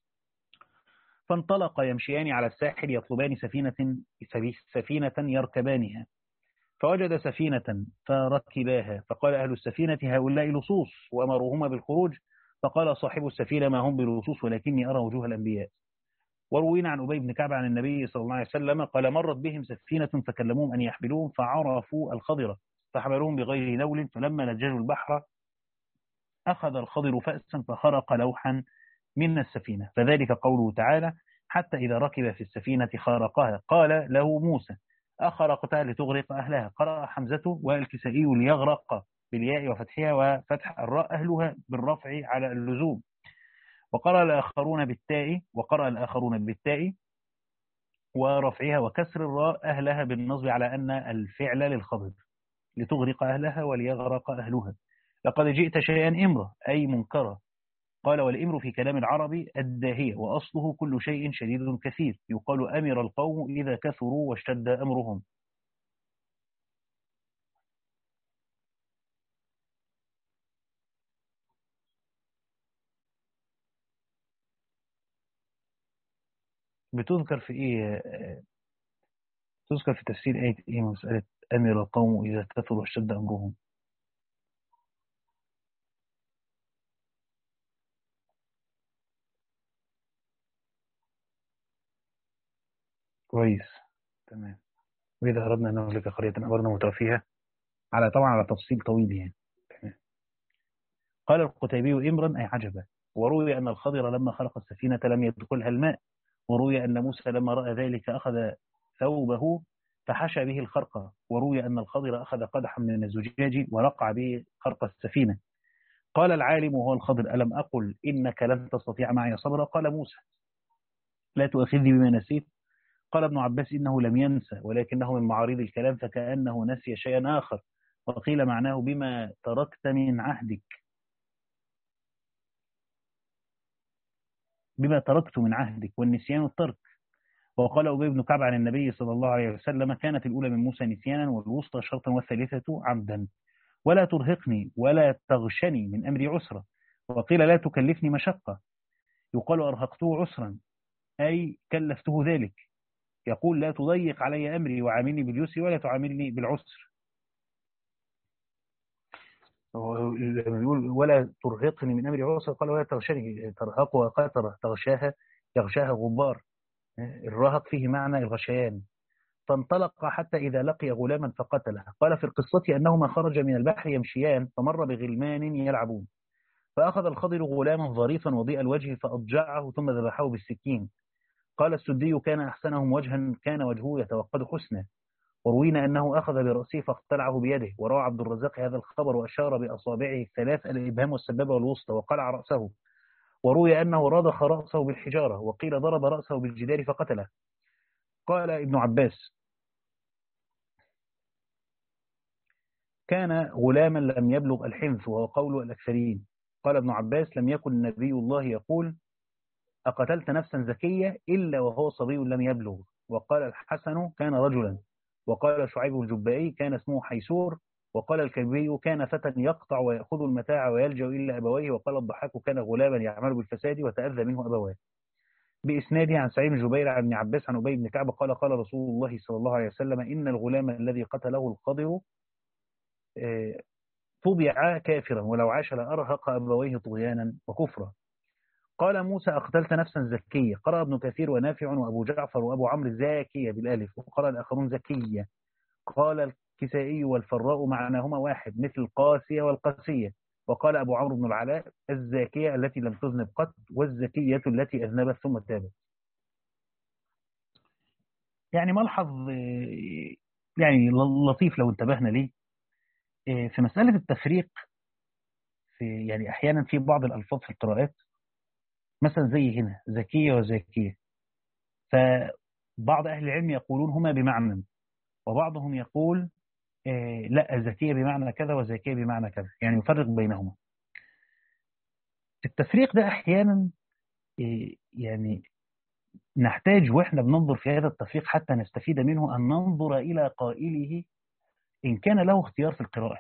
فانطلق يمشيان على الساحل يطلبان سفينة سفينة يركبانها، فوجد سفينة فركباها، فقال أهل السفينة هؤلاء لصوص، وأمروهما بالخروج، فقال صاحب السفينة ما هم بلصوص ولكني أرى وجوه الأنبياء. وروينا عن أبي بن كعب عن النبي صلى الله عليه وسلم قال مرت بهم سفينة فكلموهم أن يحملوهم فعرفوا الخضر فحملوهم بغير نول، فلما لججوا البحر أخذ الخضر فأسا فخرق لوحا من السفينة، فذلك قوله تعالى حتى إذا ركب في السفينة خارقها قال له موسى أخرقتها لتغرق أهلها. قرأ حمزة والكسائي ليغرق بالياء وفتحها وفتح الراء أهلها بالرفع على اللزوم، وقرأ الآخرون بالتاء وقرأ الآخرون بالتاء ورفعها وكسر الراء أهلها بالنصب على أن الفعل للخبر لتغرق أهلها وليغرق أهلها. لقد جئت شيئا إمرا أي منكرا. قال والإمر في كلام العربي الداهية وأصله كل شيء شديد كثير، يقال أمر القوم إذا كثروا واشتد أمرهم. بتذكر في إيه؟ تذكر في تفسير آية إيه مسألة أمر القوم إذا كثروا واشتد أمرهم؟ كويس، تمام. وإذا أردنا أن نهلك قرية أمرنا مترفيها، على طبعا على تفصيل طويل يعني. تمام. قال القتيبي إمرا أي عجبا. وروي أن الخضر لما خلق السفينة لم يدخلها الماء، وروي أن موسى لما رأى ذلك أخذ ثوبه فحشى به الخرقة، وروي أن الخضر أخذ قدحا من الزجاج ورقع به خرق السفينة. قال العالم وهو الخضر ألم أقل إنك لن تستطيع معي صبرا؟ قال موسى لا تؤاخذني بما نسيت. قال ابن عباس إنه لم ينسى ولكنه من معارض الكلام فكأنه نسي شيئا آخر، وقيل معناه بما تركت من عهدك، بما تركت من عهدك، والنسيان الترك. وقال أبي بن كعب عن النبي صلى الله عليه وسلم كانت الأولى من موسى نسيانا والوسطى شرطا والثالثة عمدا. ولا ترهقني ولا تغشني من أمري عسرا. وقيل لا تكلفني مشقة، يقال أرهقته عسرا أي كلفته ذلك. يقول لا تضيق علي أمري وعاملني باليسر ولا تعاملني بالعسر. لما يقول ولا ترهقني من أمري عسرا قال ولا تغشني، ترهقها قترة تغشاها يغشاها غبار، الرهق فيه معنى الغشيان. فانطلق حتى إذا لقي غلاما فقتله. قال في القصة أنهما خرج من البحر يمشيان فمر بغلمان يلعبون، فأخذ الخضر غلاما ظريفا وضيء الوجه فأضجعه ثم ذبحه بالسكين. قال السدي كان أحسنهم وجها كان وجهه يتوقد حسنا. وروينا أنه أخذ برأسه فاقتلعه بيده. وروى عبد الرزاق هذا الخبر وأشار بأصابعه الثلاث الإبهام والسبابة والوسطى وقلع رأسه. وروي أنه رضخ رأسه بالحجارة، وقيل ضرب رأسه بالجدار فقتله. قال ابن عباس كان غلاما لم يبلغ الحنث وهو قول الأكثرين. قال ابن عباس لم يكن نبي الله يقول أقتلت نفسا زكية إلا وهو صبي لم يبلغ. وقال الحسن كان رجلا. وقال شعيب الجبائي كان اسمه حيسور. وقال الكلبي كان فتى يقطع ويأخذ المتاع ويلجأ إلا أبويه. وقال الضحاك كان غلاما يعمل بالفساد وتأذى منه أبواه. بإسناده عن سعيد بن جبير عن ابن عباس عن أبي بن كعب قال قال رسول الله صلى الله عليه وسلم إن الغلام الذي قتله القدر طبع كافرا ولو عاش لأرهق أبويه طغيانا وكفرا. قال موسى أقتلت نفسا زكية. قرأ ابن كثير ونافع وأبو جعفر وأبو عمرو زاكية بالألف، وقرأ الآخرون زكية. قال الكسائي والفراء معناهما واحد مثل القاسية والقاسية. وقال أبو عمرو بن العلاء الزاكية التي لم تذنب قط، والزكية التي أذنبت ثم تابت. يعني ملحظ يعني لطيف لو انتبهنا ليه في مسألة التفريق، في يعني أحيانا في بعض الألفاظ في القراءات مثلا زي هنا زكية وزاكية، فبعض أهل العلم يقولون هما بمعنى، وبعضهم يقول آه لا، زكية بمعنى كذا وزكية بمعنى كذا، يعني يفرق بينهما. التفريق ده أحيانا آه يعني نحتاج وإحنا بننظر في هذا التفريق حتى نستفيد منه أن ننظر إلى قائله إن كان له اختيار في القراءة.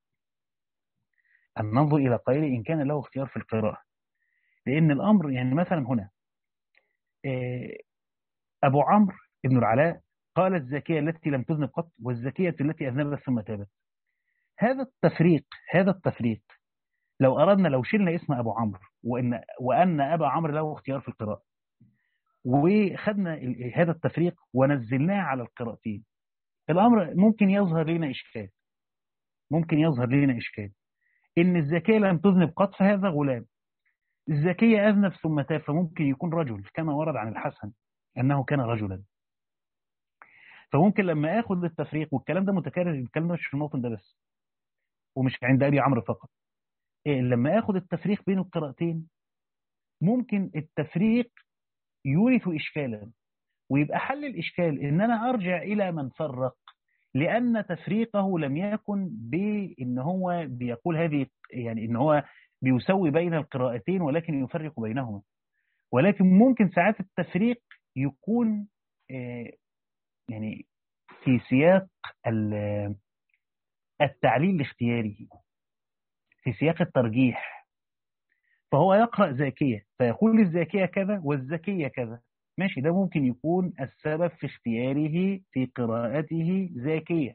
أن ننظر إلى قائله إن كان له اختيار في القراءة. لأن الأمر يعني مثلا هنا آه أبو عمرو بن العلاء قال الزكية التي لم تذنب قط والزكية التي أذنبت ثم تابت. هذا التفريق هذا التفريق لو أردنا، لو شلنا اسم أبو عمرو وإن وأن أبا عمرو له اختيار في القراءة، وخدنا ال- هذا التفريق ونزلناه على القراءتين، الأمر ممكن يظهر لنا إشكال. ممكن يظهر لنا إشكال إن الزكية لم تذنب قط فهذا غلام، الزكية أذنب ثم تاب فممكن يكون رجل كما ورد عن الحسن أنه كان رجلا. فممكن لما آخذ التفريق، والكلام ده متكرر، الكلام ده مش في الموطن ده بس ومش عند أبي عمرو فقط، إيه لما آخذ التفريق بين القراءتين ممكن التفريق يورث إشكالا، ويبقى حل الإشكال إن أنا أرجع إلى من فرق، لأن تفريقه لم يكن بإن هو بيقول هذه، يعني إن هو بيسوي بين القراءتين ولكن يفرق بينهما، ولكن ممكن ساعات التفريق يكون آه، يعني في سياق ال- التعليل الاختياري، في سياق الترجيح. فهو يقرأ زاكية فيقول الزاكية كذا والزكية كذا، ماشي، ده ممكن يكون السبب في اختياره في قراءته زاكية.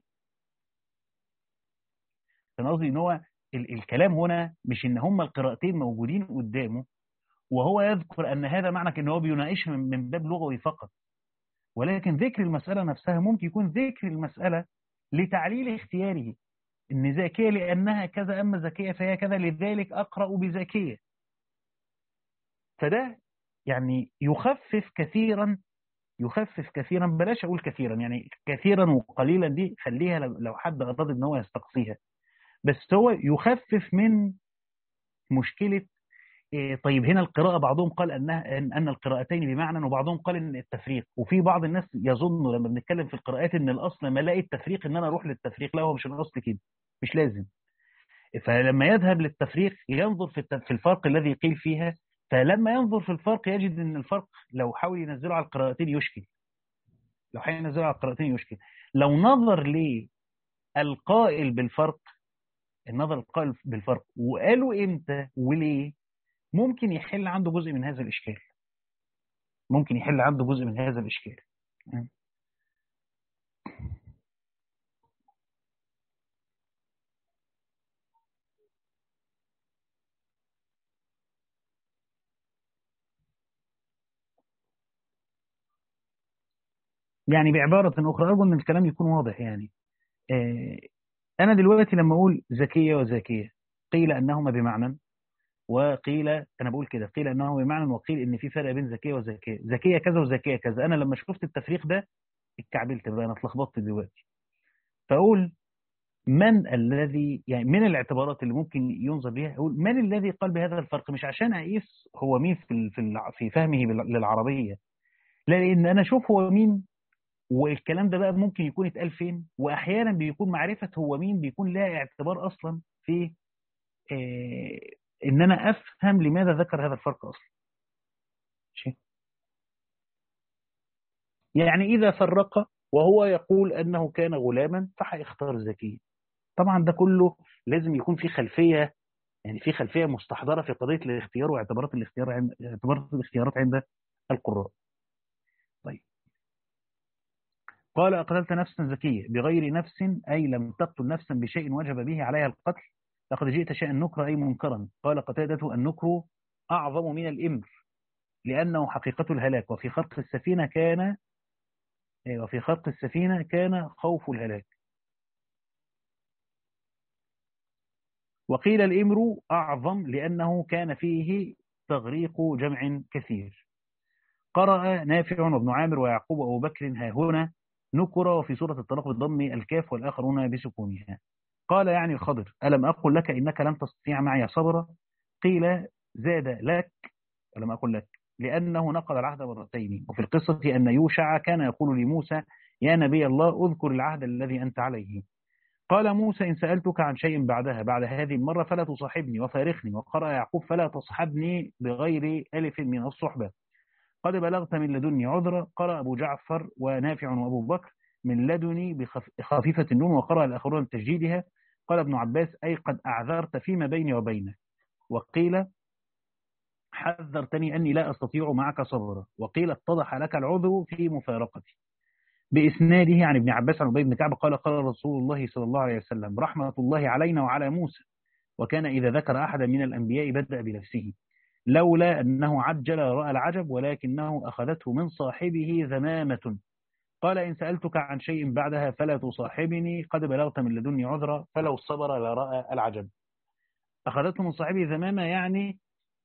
فأنا قصدي ان هو ال الكلام هنا مش ان هما القراءتين موجودين قدامه وهو يذكر ان هذا معنى ان هو بيناقش من من باب لغوي فقط، ولكن ذكر المسألة نفسها ممكن يكون ذكر المسألة لتعليل اختياره، ان زاكية لانها كذا اما زكية فهي كذا لذلك اقرأ بزاكية. فده يعني يخفف كثيرا، يخفف كثيرا، بلاش اقول كثيرا، يعني كثيرا وقليلا دي خليها لو لو حد اراد ان هو يستقصيها، بس هو يخفف من مشكلة إيه. طيب هنا القراءة بعضهم قال انها ان أن القراءتين بمعنى، وبعضهم قال ان التفريق، وفي بعض الناس يظن لما بنتكلم في القراءات ان الاصل ما الاقي التفريق ان انا اروح للتفريق، لا هو مش الاصل كده، مش لازم. فلما يذهب للتفريق ينظر في الت- في الفرق الذي قيل فيها، فلما ينظر في الفرق يجد ان الفرق لو حاول ينزله على القراءتين يشكل، لو حاول ينزله على القراءتين يشكل. لو نظر للقائل بالفرق، النظر القائل بالفرق وقالوا امتى وليه، ممكن يحل عنده جزء من هذا الاشكال، ممكن يحل عنده جزء من هذا الاشكال. يعني بعبارة أخرى أرجو أن الكلام يكون واضح. يعني آه، أنا دلوقتي لما أقول زكية وزكية قيل أنهما بمعنى، وقيل، أنا بقول كده، قيل أنهما بمعنى وقيل إن في فرق بين زكية وزكية، زكية كذا وزكية كذا. أنا لما شفت التفريق ده اتكعبلت بقى، أنا اتلخبطت دلوقتي. فأقول من الذي، يعني من الاعتبارات اللي ممكن ينظر بها، أقول من الذي قال بهذا الفرق، مش عشان أقيس هو مين في ال- في الع- في فهمه بال- للعربية، لا، لأن أنا أشوف هو مين. والكلام ده بقى ممكن يكون اتقال فين، واحيانا بيكون معرفه هو مين بيكون لها اعتبار اصلا في آه ان انا افهم لماذا ذكر هذا الفرق اصلا. ماشي؟ يعني اذا فرق وهو يقول انه كان غلاما فهيختار زكي. طبعا ده كله لازم يكون في خلفيه، يعني في خلفيه مستحضره في قضيه الاختيار واعتبارات الاختيار عند اعتبارات الاختيارات عند القراء. طيب، قال أقتلت نفسا زكية بغير نفس أي لم تقتل نفسا بشيء وجب به عليها القتل، لقد جئت شيئا نكرا أي منكرا. قال قتادة النكر أعظم من الإمر لأنه حقيقة الهلاك، وفي خلق السفينة كان وفي خلق السفينة كان خوف الهلاك. وقيل الإمر أعظم لأنه كان فيه تغريق جمع كثير. قرأ نافع وابن عامر ويعقوب وأبو بكر ها هنا نكر، وفي سورة الطلاق بالضم الكاف والآخرون بسكونها. قال يعني الخضر ألم أقل لك إنك لن تستطيع معي صبرا. قيل زاد لك ألم أقل لك لأنه نقض العهد مرتين. وفي القصة أن يوشع كان يقول لموسى يا نبي الله اذكر العهد الذي أنت عليه. قال موسى إن سألتك عن شيء بعدها بعد هذه المرة فلا تصاحبني وفارقني. وقرأ يعقوب فلا تصحبني بغير ألف من الصحبة. قد بلغت من لدني عذرا. قرأ أبو جعفر ونافع وأبو بكر من لدني بخفيفة النون، وقرأ الآخرون بتشديدها. قال ابن عباس أي قد أعذرت فيما بيني وبينك. وقيل حذرتني أني لا أستطيع معك صبرا. وقيل اتضح لك العذر في مفارقتي. بإسناده عن ابن عباس عن أبي بن كعب قال قال رسول الله صلى الله عليه وسلم رحمة الله علينا وعلى موسى، وكان إذا ذكر أحدا من الأنبياء بدأ بنفسه، لولا أنه عجل رأى العجب، ولكنه أخذته من صاحبه ذمامة. قال إن سألتك عن شيء بعدها فلا تصاحبني، قد بلغت من لدني عذرا، فلو صبر لرأى العجب. أخذته من صاحبه ذمامة يعني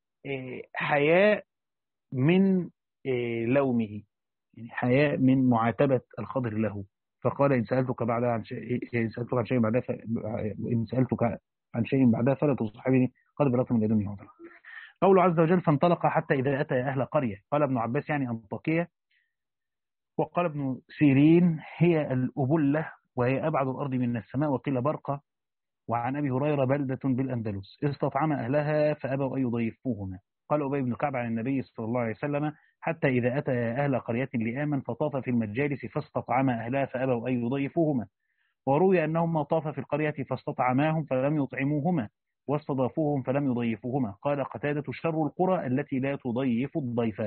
حياء من لومه، يعني حياء من معاتبة الخضر له. فقال إن سألتك بعدها عن شيء إن سألتك عن شيء بعدها ف... إن سألتك عن شيء بعدها فلا تصاحبني، قد بلغت من لدني عذرا. قوله عز وجل فانطلق حتى إذا أتى أهل قرية. قال ابن عباس يعني أنطاكية. وقال ابن سيرين هي الأبلة، وهي أبعد الأرض من السماء. وقيل برقة. وعن أبي هريرة بلدة بالأندلس استطعم أهلها فأبوا أن يضيفوهما. قال أبي بن كعب عن النبي صلى الله عليه وسلم حتى إذا أتى أهل قرية لآما فطاف في المجالس فاستطعم أهلها فأبوا أن يضيفوهما. وروي أنهما طاف في القرية فاستطعماهم فلم يطعموهما، واستضافوهم فلم يضيفوهما. قال قتادة شر القرى التي لا تضيف الضيف.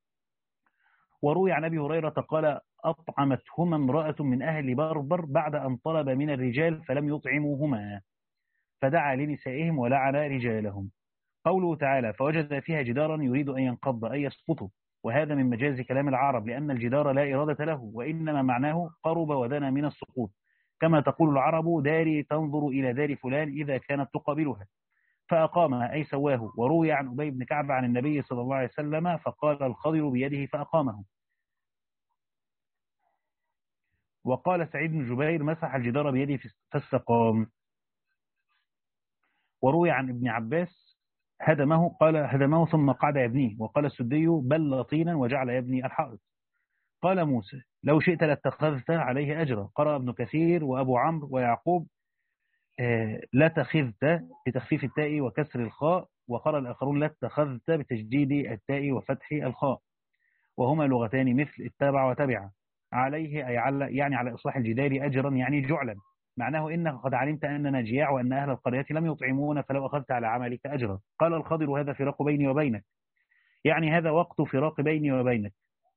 وروي عن أبي هريرة قال أطعمتهما امرأة من أهل بربر بعد أن طلب من الرجال فلم يطعموهما، فدعا لنسائهم ولعن رجالهم. قوله تعالى فوجد فيها جدارا يريد أن ينقض أي يسقط، وهذا من مجاز كلام العرب، لأن الجدار لا إرادة له، وإنما معناه قرب ودنا من السقوط، كما تقول العرب داري تنظر إلى دار فلان إذا كانت تقابلها. فأقامها أي سواه. وروي عن أبي بن كعب عن النبي صلى الله عليه وسلم فقال الخضر بيده فأقامه. وقال سعيد بن جبير مسح الجدار بيده فاستقام. وروي عن ابن عباس هدمه قال هدمه ثم قعد يبنيه. وقال السدي بل طينا وجعل يبني الحائط. قال موسى لو شئت لاتخذت عليه أجرا. قرأ ابن كثير وأبو عمرو ويعقوب آه لاتخذت بتخفيف التاء وكسر الخاء. وقرأ الآخرون لاتخذت بتجديد التاء وفتح الخاء، وهما لغتان مثل اتبع وتبع. عليه أي على يعني على إصلاح الجدار أجرا يعني جعلا، معناه إنك قد علمت أننا جياع وأن أهل القرية لم يطعمون فلو أخذت على عملك أجرا. قال الخضر هذا فراق بيني وبينك، يعني هذا وقت فراق بيني وبينك.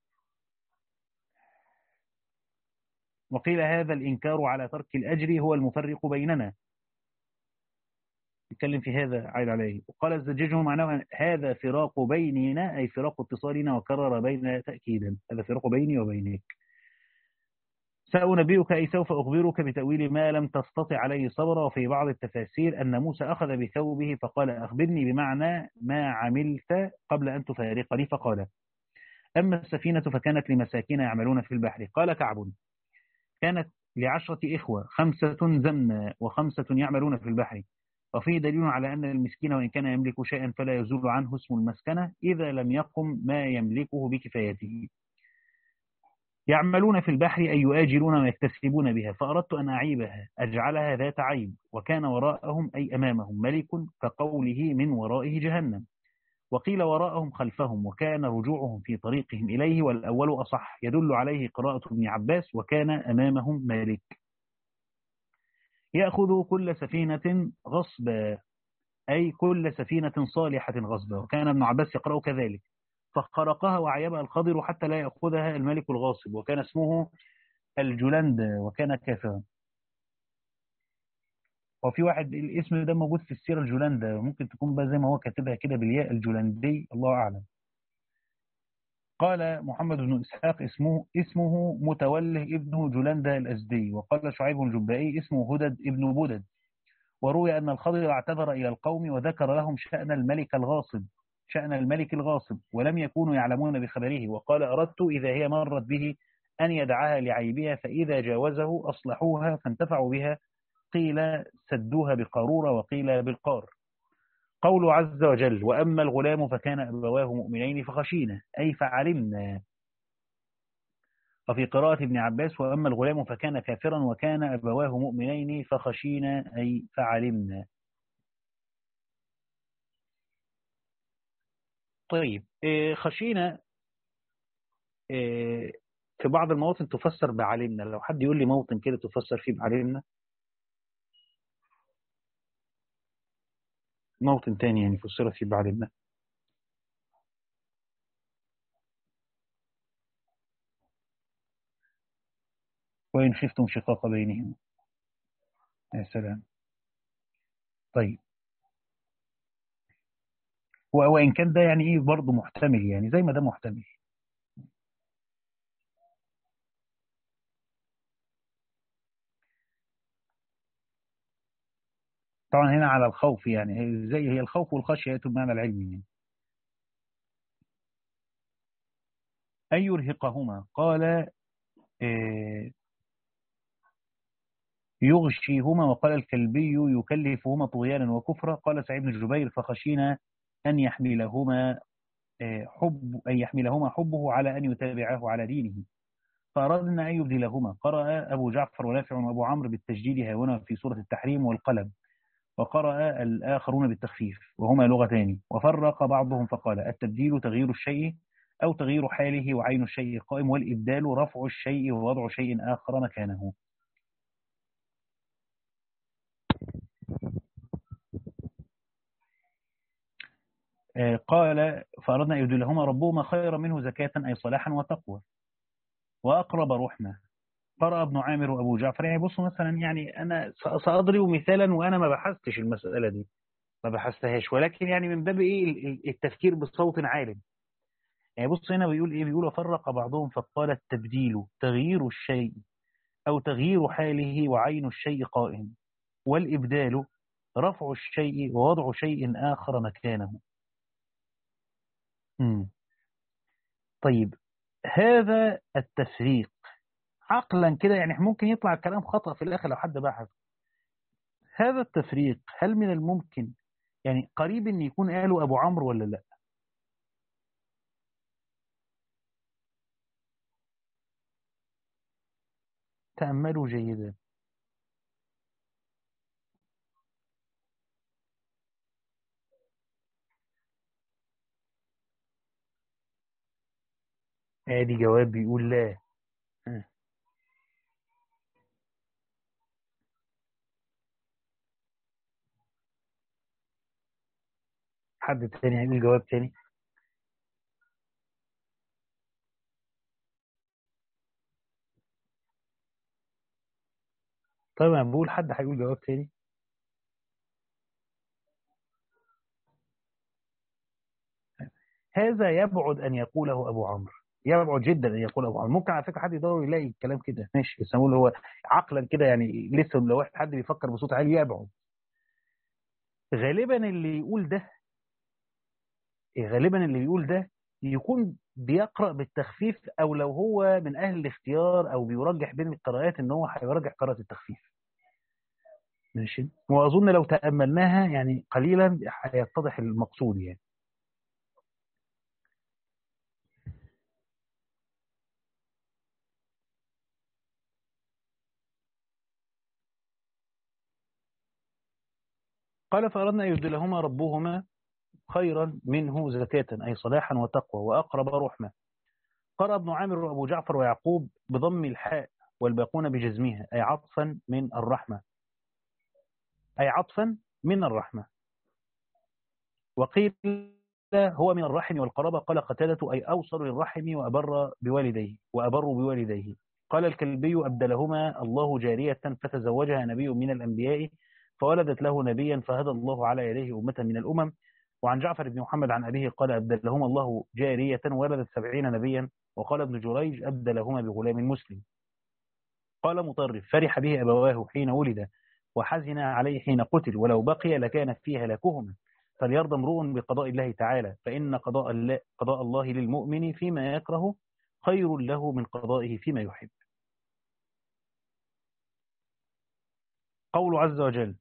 وقيل هذا الإنكار على ترك الأجر هو المفرق بيننا، نتكلم في هذا عائد عليه. وقال الزجاج معناه هذا فراق بيننا أي فراق اتصالنا، وكرر بين تأكيدا هذا فراق بيني وبينك. سأنبئك أي سوف أخبرك بتأويل ما لم تستطع عليه صبرا. وفي بعض التفاسير أن موسى أخذ بثوبه فقال أخبرني بمعنى ما عملت قبل أن تفارقني. فقال أما السفينة فكانت لمساكين يعملون في البحر. قال كعب كانت لعشرة إخوة خمسة زمنا وخمسة يعملون في البحر. وفيه دليل على أن المسكين وإن كان يملك شيئا فلا يزول عنه اسم المسكنة إذا لم يقم ما يملكه بكفايته. يعملون في البحر أي يؤاجرون ويكتسبون بها. فأردت أن أعيبها أجعلها ذات عيب. وكان وراءهم أي أمامهم ملك كقوله من ورائه جهنم. وقيل وراءهم خلفهم، وكان رجوعهم في طريقهم إليه، والأول أصح يدل عليه قراءة ابن عباس وكان أمامهم ملك. يأخذ كل سفينة غصبا أي كل سفينة صالحة غصبا. وكان ابن عباس يقرأ كذلك. فخرقها وعيبها الخضر حتى لا يأخذها الملك الغاصب، وكان اسمه الجلند وكان كافرا. وفي واحد الاسم ده موجود في السيرة الجلند، ممكن تكون بقى زي ما هو كاتبها كده بالياء الجلندي، الله أعلم. قال محمد بن إسحاق اسمه اسمه متوله ابن جلند الأزدي. وقال شعيب الجبائي اسمه هدد ابن بدد. وروي أن الخضر اعتذر إلى القوم وذكر لهم شأن الملك الغاصب شأن الملك الغاصب ولم يكونوا يعلمون بخبره. وقال أردت إذا هي مرت به أن يدعها لعيبها، فإذا جاوزه أصلحوها فانتفعوا بها. قيل سدوها بقارورة وقيل بالقار. قول عز وجل وأما الغلام فكان أبواه مؤمنين فخشينا أي فعلمنا. وفي قراءة ابن عباس وأما الغلام فكان كافرا وكان أبواه مؤمنين فخشينا أي فعلمنا. طيب إيه خشينا إيه في بعض المواطن تفسر بعلمنا. لو حد يقول لي موطن كده تفسر فيه بعلمنا، موطن تاني يعني فسرت فيه بعلمنا. وإن خفتم شقاق بينهم. يا سلام. طيب و- وإن كان ده يعني إيه برضه محتمل، يعني زي ما ده محتمل. طبعا هنا على الخوف، يعني هي- زي هي الخوف والخشية بمعنى العلمي يعني. أن يرهقهما قال إيه يغشيهما، وقال الكلبي يكلفهما طغيانا وكفرا. قال سعيد بن جبير فخشينا أن يحملهما إيه حب أن يحملهما حبه على أن يتابعه على دينه، فأردنا أن يبدلهما. قرأ أبو جعفر ونافع وأبو عمرو بالتجديد ها هنا في سورة التحريم والقلم، وقرأ الآخرون بالتخفيف وهما لغتان. وفرق بعضهم فقال التبديل تغيير الشيء أو تغيير حاله وعين الشيء قائم، والإبدال رفع الشيء ووضع شيء آخر مكانه. آه، قال فأردنا أن يبدلهما ربهما خيرا منه زكاة أي صلاحا وتقوى وأقرب رحمة. قرأ ابن عامر وأبو جعفر. يعني بصوا مثلا، يعني أنا س- سأضرب مثالا وأنا ما بحثتش المسألة دي، ما بحثتهاش، ولكن يعني من باب إيه ال- ال- التفكير بصوت عال. يعني بص هنا بيقول إيه، بيقول فرق بعضهم فقال التبديل تغيير الشيء أو تغيير حاله وعين الشيء قائم، والإبدال رفع الشيء ووضع شيء آخر مكانه. مم. طيب هذا التفريق عقلا كده يعني ممكن يطلع الكلام خطأ في الآخر لو حد بحث. هذا التفريق هل من الممكن يعني قريب ان يكون قاله ابو عمرو ولا لا؟ تأملوا جيدا. ادي جواب بيقول لا. ها، حد تاني هيقول جواب تاني. طيب انا بقول حد هيقول جواب تاني. هذا يبعد ان يقوله ابو عمرو، يبعد جدا ان يقول ابو عمرو. ممكن على فكره حد يدور يلاقي الكلام كده ماشي، بس اقول هو عقلا كده يعني لسه لو واحد حد بيفكر بصوت عالي يبعد. غالبا اللي يقول ده، غالبا اللي بيقول ده يكون بيقرأ بالتخفيف، او لو هو من اهل الاختيار او بيرجح بين القراءات ان هو هيرجح قراءة التخفيف. ماشي، واظن لو تأملناها يعني قليلا هيتضح المقصود يعني. قال فأردنا أن يبدلهما ربهما خيرا منه زكاة أي صلاحا وتقوى وأقرب رحمة. قرأ ابن عامر وأبو جعفر ويعقوب بضم الحاء والباقون بجزمها أي عطفا من الرحمة، أي عطفا من الرحمة. وقيل هو من الرحم والقرابة. قال قتادة أي أوصل للرحم وأبر بوالديه وأبر بوالديه. قال الكلبي أبدلهما الله جارية فتزوجها نبي من الأنبياء فولدت له نبيا فهدى الله على يديه أمة من الأمم. وعن جعفر بن محمد عن أبيه قال أبدلهما الله جارية ولدت سبعين نبيا. وقال ابن جريج أبدلهما بغلام مسلم. قال مطرف فرح به أبواه حين ولد وحزن عليه حين قتل، ولو بقي لكان فيه هلاكهما. فليرضى امرؤ بقضاء الله تعالى فإن قضاء الله, قضاء الله للمؤمن فيما يكره خير له من قضائه فيما يحب. قول عز وجل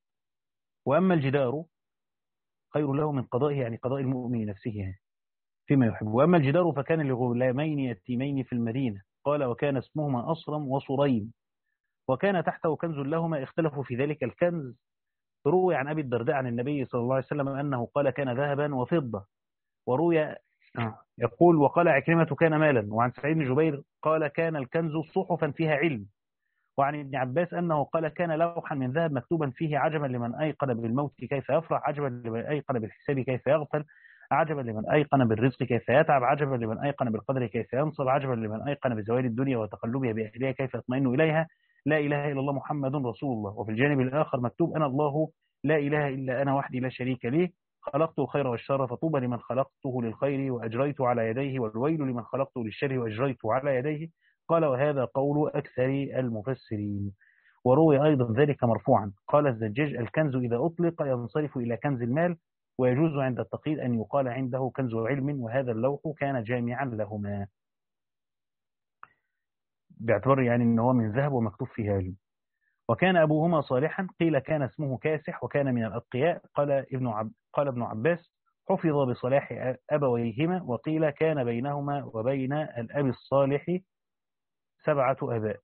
وأما الجدار خير له من قضائه، يعني قضاء المؤمن نفسه يعني. فيما يحب. وأما الجدار فكان لغلامين يتيمين في المدينة، قال وكان اسمهما أصرم وصريم، وكان تحته كنز لهما، اختلفوا في ذلك الكنز. روي عن أبي الدرداء عن النبي صلى الله عليه وسلم أنه قال كان ذهبا وفضة، وروي آه. يقول وقال عكرمة كان مالا. وعن سعيد بن جبير قال كان الكنز صحفا فيها علم. وعن ابن عباس أنه قال كان لوحا من ذهب مكتوبا فيه عجبا لمن أيقن بالموت كيف يفرح، عجبا لمن أيقن بالحساب كيف يغفل، عجبا لمن أيقن بالرزق كيف يتعب، عجبا لمن أيقن بالقدر كيف ينصب، عجبا لمن أيقن بزوال الدنيا وتقلبها بأهلها كيف يطمئن إليها، لا إله إلا الله محمد رسول الله. وفي الجانب الآخر مكتوب أنا الله لا إله إلا أنا وحدي لا شريك لي، خلقت الخير والشر فطوبى لمن خلقته للخير وأجريت على يديه، والويل لمن خلقته للشر وأجريت على يديه. قال وهذا قول أكثر المفسرين. وروي أيضا ذلك مرفوعا. قال الزجاج الكنز إذا أطلق ينصرف إلى كنز المال، ويجوز عند التقييد أن يقال عنده كنز علم، وهذا اللوح كان جامعا لهما، باعتبار يعني أنه هو من ذهب ومكتوب فيه علم. وكان أبوهما صالحا، قيل كان اسمه كاسح وكان من الأتقياء. قال ابن عب قال ابن عباس حفظ بصلاح أبويهما، وقيل كان بينهما وبين الأب الصالح سبعة آباء.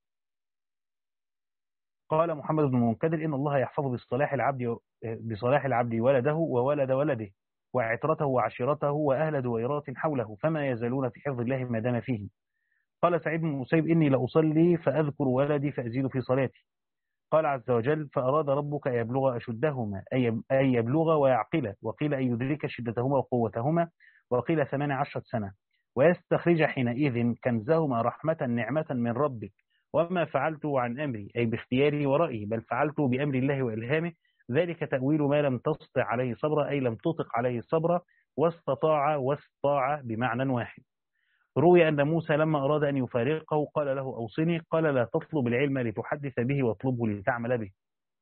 قال محمد بن المنكدر إن الله يحفظ بصلاح العبد بصلاح العبد ولده وولد ولده وعترته وعشيرته وأهل دويرات حوله، فما يزالون في حفظ الله ما دام فيه. قال سعيد بن المسيب إني لأصلي فأذكر ولدي فأزيد في صلاتي. قال عز وجل فأراد ربك أن يبلغ أشدهما أي يبلغ ويعقل، وقيل أن يدرك شدتهما وقوتهما، وقيل ثمان عشرة سنة، ويستخرج حينئذ كنزهما رحمة نعمة من ربك، وما فعلت عن أمري أي باختياري ورأيي، بل فعلت بأمر الله وإلهامه، ذلك تأويل ما لم تستطع عليه صبرا أي لم تطق عليه صبرا، واستطاع واستطاع بمعنى واحد. روي أن موسى لما أراد أن يفارقه قال له أوصني، قال لا تطلب العلم لتحدث به واطلبه لتعمل به.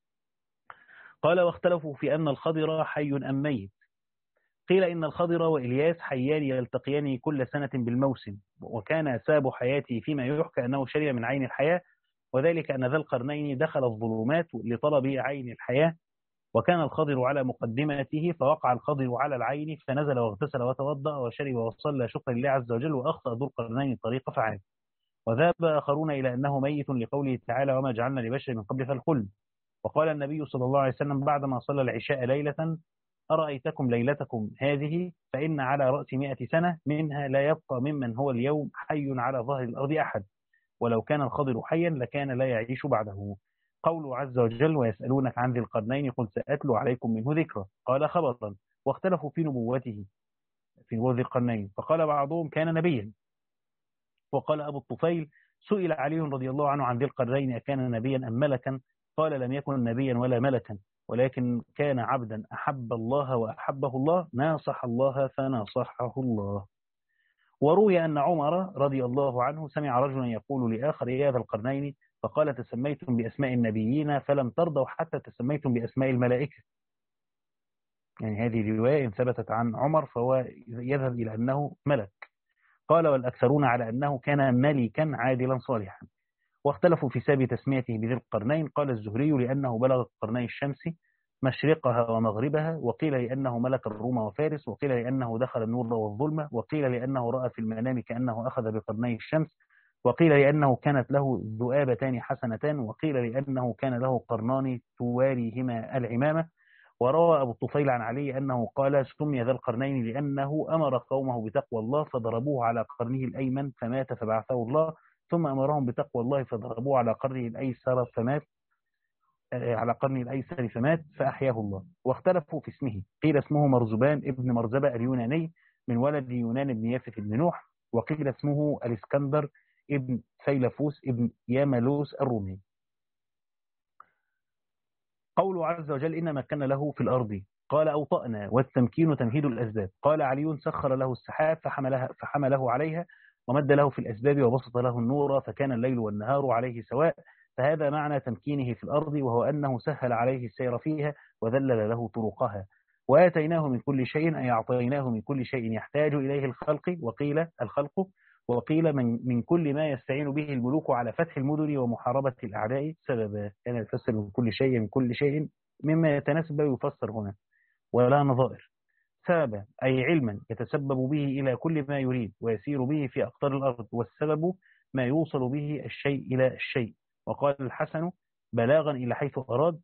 قال واختلفوا في أن الخضر حي أم ميت، قيل إن الخضر وإلياس حيان يلتقيان كل سنة بالموسم، وكان ساب حياته فيما يحكى أنه شرب من عين الحياة، وذلك أن ذا القرنين دخل الظلمات لطلب عين الحياة، وكان الخضر على مقدمته فوقع الخضر على العين فنزل واغتسل وتوضأ وشرب وصلى شكرا لله عز وجل، وأخطأ ذو القرنين الطريق فعاد. وذهب آخرون إلى أنه ميت لقوله تعالى وما جعلنا لبشر من قبل فالخلد. وقال النبي صلى الله عليه وسلم بعدما صلى العشاء ليلة أرأيتكم ليلتكم هذه فإن على رأس مئة سنة منها لا يبقى ممن هو اليوم حي على ظهر الأرض أحد، ولو كان الخضر حيا لكان لا يعيش بعده. قوله عز وجل ويسألونك عن ذي القرنين قل سأتلو عليكم منه ذكرا، قال خبرا. واختلفوا في نبوته في نبوة ذي القرنين، فقال بعضهم كان نبيا، وقال أبو الطفيل سئل علي رضي الله عنه عن ذي القرنين أكان نبيا أم ملكا، قال لم يكن نبيا ولا ملكا، ولكن كان عبدا أحب الله وأحبه الله، ناصح الله فناصحه الله. وروي أن عمر رضي الله عنه سمع رجلا يقول لآخر يا ذا القرنين، فقال تسميتم بأسماء النبيين فلم ترضوا حتى تسميتم بأسماء الملائكة. يعني هذه رواية إن ثبتت عن عمر فهو يذهب إلى أنه ملك. قال والأكثرون على أنه كان ملكا عادلا صالحا. واختلفوا في سبب تسميته بذي القرنين، قال الزهري لأنه بلغ قرني الشمس مشرقها ومغربها، وقيل لأنه ملك الروم وفارس، وقيل لأنه دخل النور والظلمة، وقيل لأنه رأى في المنام كأنه أخذ بقرني الشمس، وقيل لأنه كانت له ذؤابتان حسنتان، وقيل لأنه كان له قرنان تواريهما العمامة. وروى أبو الطفيل عن علي أنه قال سمي ذا القرنين لأنه أمر قومه بتقوى الله فضربوه على قرنه الأيمن فمات فبعثه الله، ثم أمرهم بتقوى الله فضربوه على قرنه الأيسر فمات على قرنه الأيسر فمات فأحياه الله. واختلفوا في اسمه، قيل اسمه مرزبان ابن مرزبة اليوناني من ولد يونان بن يافث بن نوح، وقيل اسمه الإسكندر ابن فيلفوس ابن ياملوس الرومي. قوله عز وجل إن مكن له في الأرض، قال أوطأنا، والتمكين تمهيد الأسباب. قال علي سخر له السحاب فحملها فحمله عليها، ومد له في الأسباب وبسط له النور فكان الليل والنهار عليه سواء، فهذا معنى تمكينه في الأرض، وهو أنه سهل عليه السير فيها وذلل له طرقها. وآتيناه من كل شيء أي أعطيناه من كل شيء يحتاج إليه الخلق، وقيل الخلق وقيل من, من كل ما يستعين به الملوك على فتح المدن ومحاربة الأعداء سببا. كان يفسر من كل شيء من كل شيء مما يتناسب يفسر هنا ولا نظائر. سببا أي علما يتسبب به إلى كل ما يريد ويسير به في أقطار الأرض، والسبب ما يوصل به الشيء إلى الشيء. وقال الحسن بلاغا إلى حيث أراد،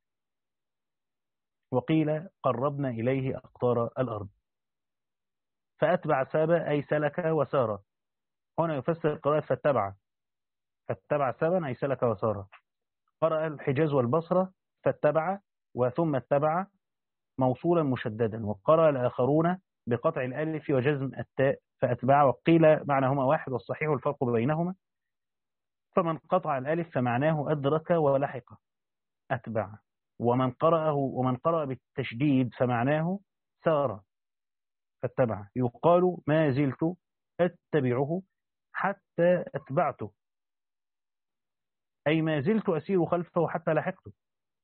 وقيل قربنا إليه أقطار الأرض. فأتبع سببا أي سلك وسار. هنا يفسر قراءة فاتبع، فاتبع سببا أي سلك وسار. قرأ الحجاز والبصرة فاتبع وثم اتبع موصولا مشددا، وقرأ الآخرون بقطع الألف وجزم التاء فأتبع، وقيل معناهما واحد والصحيح الفرق بينهما. فمن قطع الألف فمعناه أدرك ولحق أتبع، ومن قرأه ومن قرأ بالتشديد فمعناه سار فاتبع. يقال ما زلت أتبعه حتى أتبعته، أي ما زلت أسير خلفه حتى لحقته.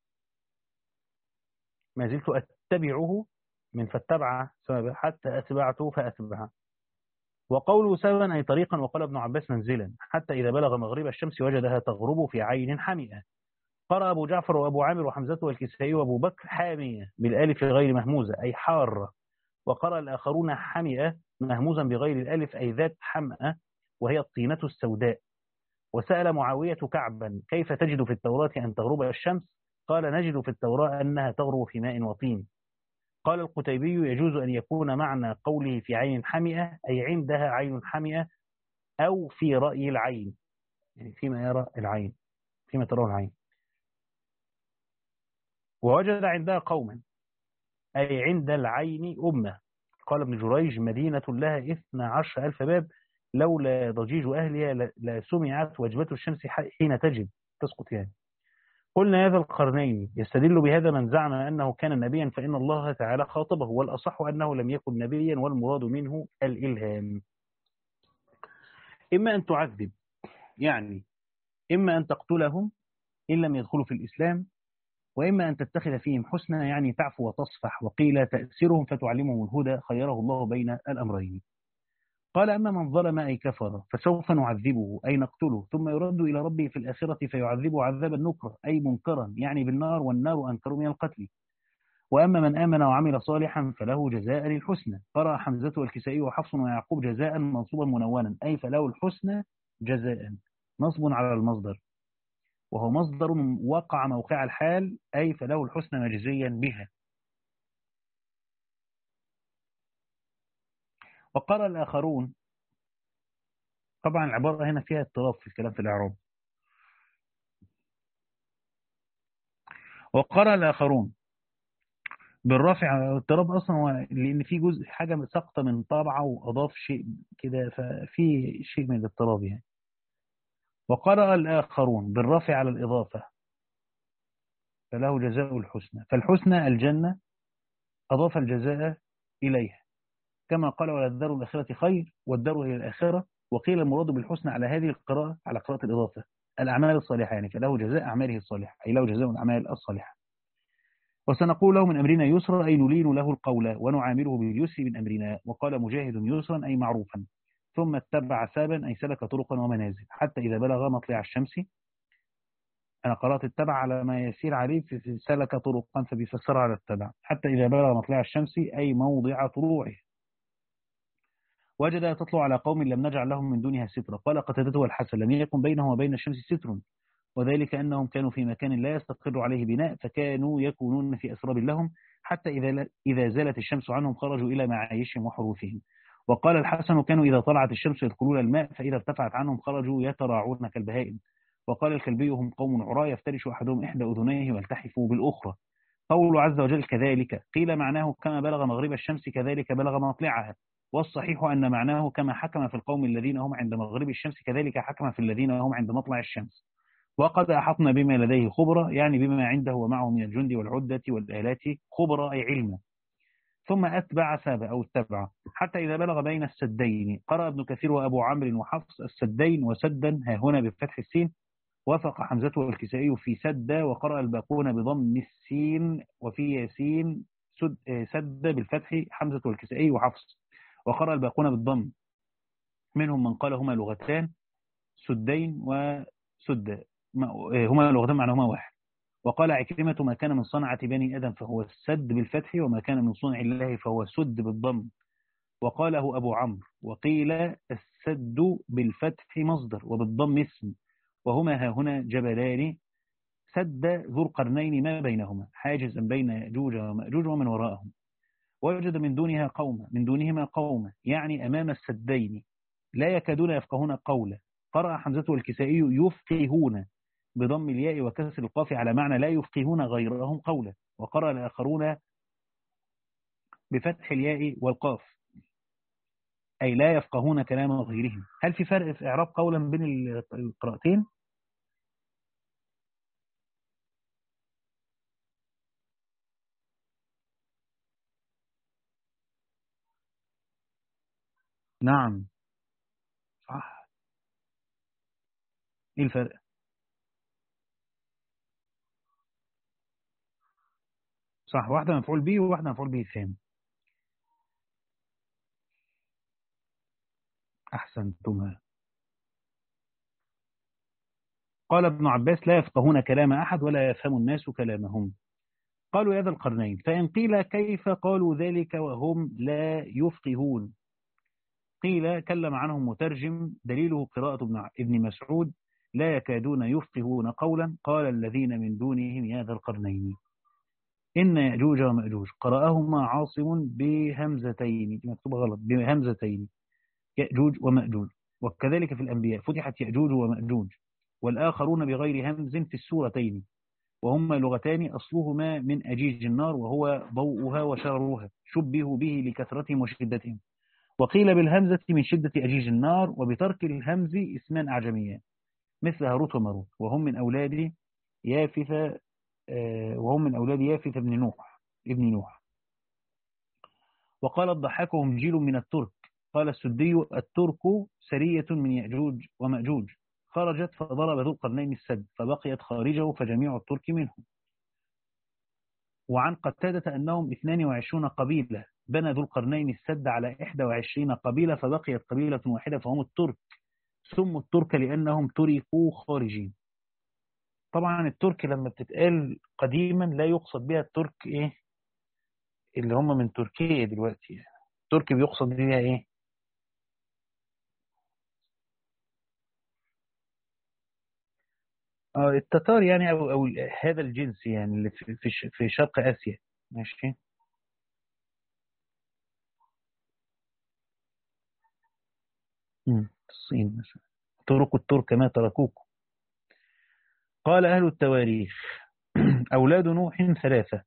ما زلت أتبعه من فاتبع حتى أتبعته فأتبع. وقوله سببا أي طريقا، وقال ابن عباس منزلا، حتى إذا بلغ مغرب الشمس وجدها تغرب في عين حمئة. قرأ أبو جعفر وأبو عامر وحمزة والكسائي وأبو بكر حامية بالألف غير مهموزة أي حارة. وقرأ الآخرون حمئة مهموزا بغير الألف أي ذات حمأة، وهي الطينة السوداء. وسأل معاوية كعبا كيف تجد في التوراة أن تغرب الشمس؟ قال نجد في التوراة أنها تغرب في ماء وطين. قال القتيبي يجوز أن يكون معنى قوله في عين حمئة أي عندها عين حمئة، أو في رأي العين، يعني فيما يرى العين، فيما ترى العين. ووجد عندها قوما أي عند العين أمة. قال ابن جريج مدينة لها اثنا عشر ألف باب، لولا ضجيج أهلها لسمعت وجبة الشمس حين تجب تسقط يعني. قلنا هذا القرنين يستدل بهذا من زعم أنه كان نبيا، فإن الله تعالى خاطبه، والأصح أنه لم يكن نبيا والمراد منه الإلهام. إما أن تعذب، يعني إما أن تقتلهم إن لم يدخلوا في الإسلام، وإما أن تتخذ فيهم حسنا يعني تعفو وتصفح، وقيل تأسرهم فتعلمهم الهدى، خيره الله بين الأمرين. قال أما من ظلم أي كفر فسوف نعذبه أي نقتله، ثم يرد إلى ربه في الآخرة فيعذبه عذابا نكرا أي منكرا يعني بالنار، والنار أنكر من القتل. وأما من آمن وعمل صالحا فله جزاء الحسنى. قرأ حمزة والكسائي وحفص ويعقوب جزاء منصوبا منونا أي فله الحسنى جزاء، نصب على المصدر، وهو مصدر وقع موقع الحال أي فله الحسنى مجزيا بها. وقرأ الآخرون، طبعا العبارة هنا فيها اضطراب في الكلام في الإعراب. وقرأ الآخرون بالرافع، اضطراب أصلا هو لأن في جزء حاجة سقطة من طابعة وأضاف شيء كده، ففي شيء من الاضطراب يعني. وقرأ الآخرون بالرافع على الإضافة فله جزاء الحسنى، فالحسنى الجنة أضاف الجزاء إليها، كما قال وللدار الآخرة خير والدار هي الآخرة. وقيل المراد بالحسنى على هذه القراءة على قراءة الإضافة الأعمال الصالحة، يعني فله جزاء أعماله الصالحة أي له جزاء الأعمال الصالحة. وسنقول له من أمرنا يسرا أي نلين له القول ونعامله باليسر من أمرنا. وقال مجاهد يسرا أي معروفا. ثم اتبع سابا أي سلك طرقا ومنازل حتى إذا بلغ مطلع الشمس. أنا قرأت اتبع على ما يسير عليه في سلك طرقا فبيفسرها على اتبع. حتى إذا بلغ مطلع الشمس أي موضع طلوعه وجد تطلع على قوم لم نجعل لهم من دونها سترا. قال قتادة والحسن لم يكن بينه وبين الشمس ستر، وذلك أنهم كانوا في مكان لا يستقر عليه بناء، فكانوا يكونون في أسراب لهم حتى إذا إذا زالت الشمس عنهم خرجوا إلى معايشهم وحروفهم. وقال الحسن كانوا إذا طلعت الشمس يدخلون الماء، فإذا ارتفعت عنهم خرجوا يتراعون كالبهائم. وقال الكلبي هم قوم عراة يفترش أحدهم إحدى أذنيه ويلتحف بالأخرى. قوله عز وجل كذلك قيل معناه كما بلغ مغرب الشمس كذلك بلغ مطلعها، والصحيح أن معناه كما حكم في القوم الذين هم عند مغرب الشمس كذلك حكم في الذين هم عند مطلع الشمس. وقد أحطنا بما لديه خبرا يعني بما عنده ومعه من الجند والعدة والآلات خبرا أي علما. ثم أتبع سابا أو اتبع حتى إذا بلغ بين السدين. قرأ ابن كثير وأبو عمرو وحفص السدين وسدا ها هنا بفتح السين، وافق حمزة والكسائي في سد. وقرأ الباقون بضم السين وفي ياسين سد, سد بالفتح حمزة والكسائي وحفص. وقرأ الباقون بالضم، منهم من قال هما لغتان سدين وسد، هما لغتان معناهما واحد. وقال عكرمة ما كان من صنعة بني آدم فهو السد بالفتح، وما كان من صنع الله فهو سد بالضم. وقاله أبو عمرو. وقيل السد بالفتح مصدر وبالضم اسم، وهما ها هنا جبلان سد ذو القرنين ما بينهما حاجزا بين يأجوج ومأجوج ومن وراءهم. ووجد من دونها قوما من دونهما قوما يعني أمام السدين لا يكادون يفقهون قولا. قرأ حمزة والكسائي يفقهون بضم الياء وكسر القاف على معنى لا يفقهون غيرهم قولا. وقرأ الآخرون بفتح الياء والقاف أي لا يفقهون كلام غيرهم. هل في فرق في إعراب قولا بين القراءتين؟ نعم صح. إيه الفرق؟ صح، واحدة مفعول به وواحدة مفعول به الثاني. أحسنتما. قال ابن عباس لا يفقهون كلام أحد ولا يفهم الناس كلامهم. قالوا يا ذا القرنين. فإن قيل كيف قالوا ذلك وهم لا يفقهون؟ قيل كلم عنهم مترجم دليله قراءة ابن ابن مسعود لا يكادون يفقهون قولا. قال الذين من دونهم يا ذا القرنين. إن يأجوج ومأجوج قرأهما عاصم بهمزتين، مكتوبة غلط، بهمزتين يأجوج ومأجوج. وكذلك في الأنبياء فتحت يأجوج ومأجوج، والآخرون بغير همز في السورتين، وهما لغتان أصلهما من أجيج النار وهو ضوءها وشررها، شبهوا به لكثرتهم وشدتهم. وقيل بالهمزة من شدة أجيج النار، وبترك الهمز اسمان أعجميان مثل هاروت وماروت، وهم من أولاد يافث آه وهم من أولاد يافث ابن نوح ابن نوح. وقال الضحاك هم جيل من الترك. قال السدي الترك سرية من يأجوج ومأجوج خرجت فضرب ذو القرنين السد فبقيت خارجه فجميع الترك منهم. وعن قتادة أنهم اثنان وعشرون قبيلة بنى ذو القرنين السد على إحدى وعشرين قبيلة فبقيت قبيلة واحدة فهم الترك. سموا الترك لأنهم تركوا خارجين. طبعا الترك لما بتتقال قديما لا يقصد بها الترك إيه اللي هم من تركيا دلوقتي، يعني الترك بيقصد بها إيه؟ آه التتار يعني، أو, أو هذا الجنس يعني اللي في, في, في شرق آسيا. ماشي. مم. الصين مثلا تركوا الترك ما تركوكم. قال أهل التواريخ أولاد نوح ثلاثة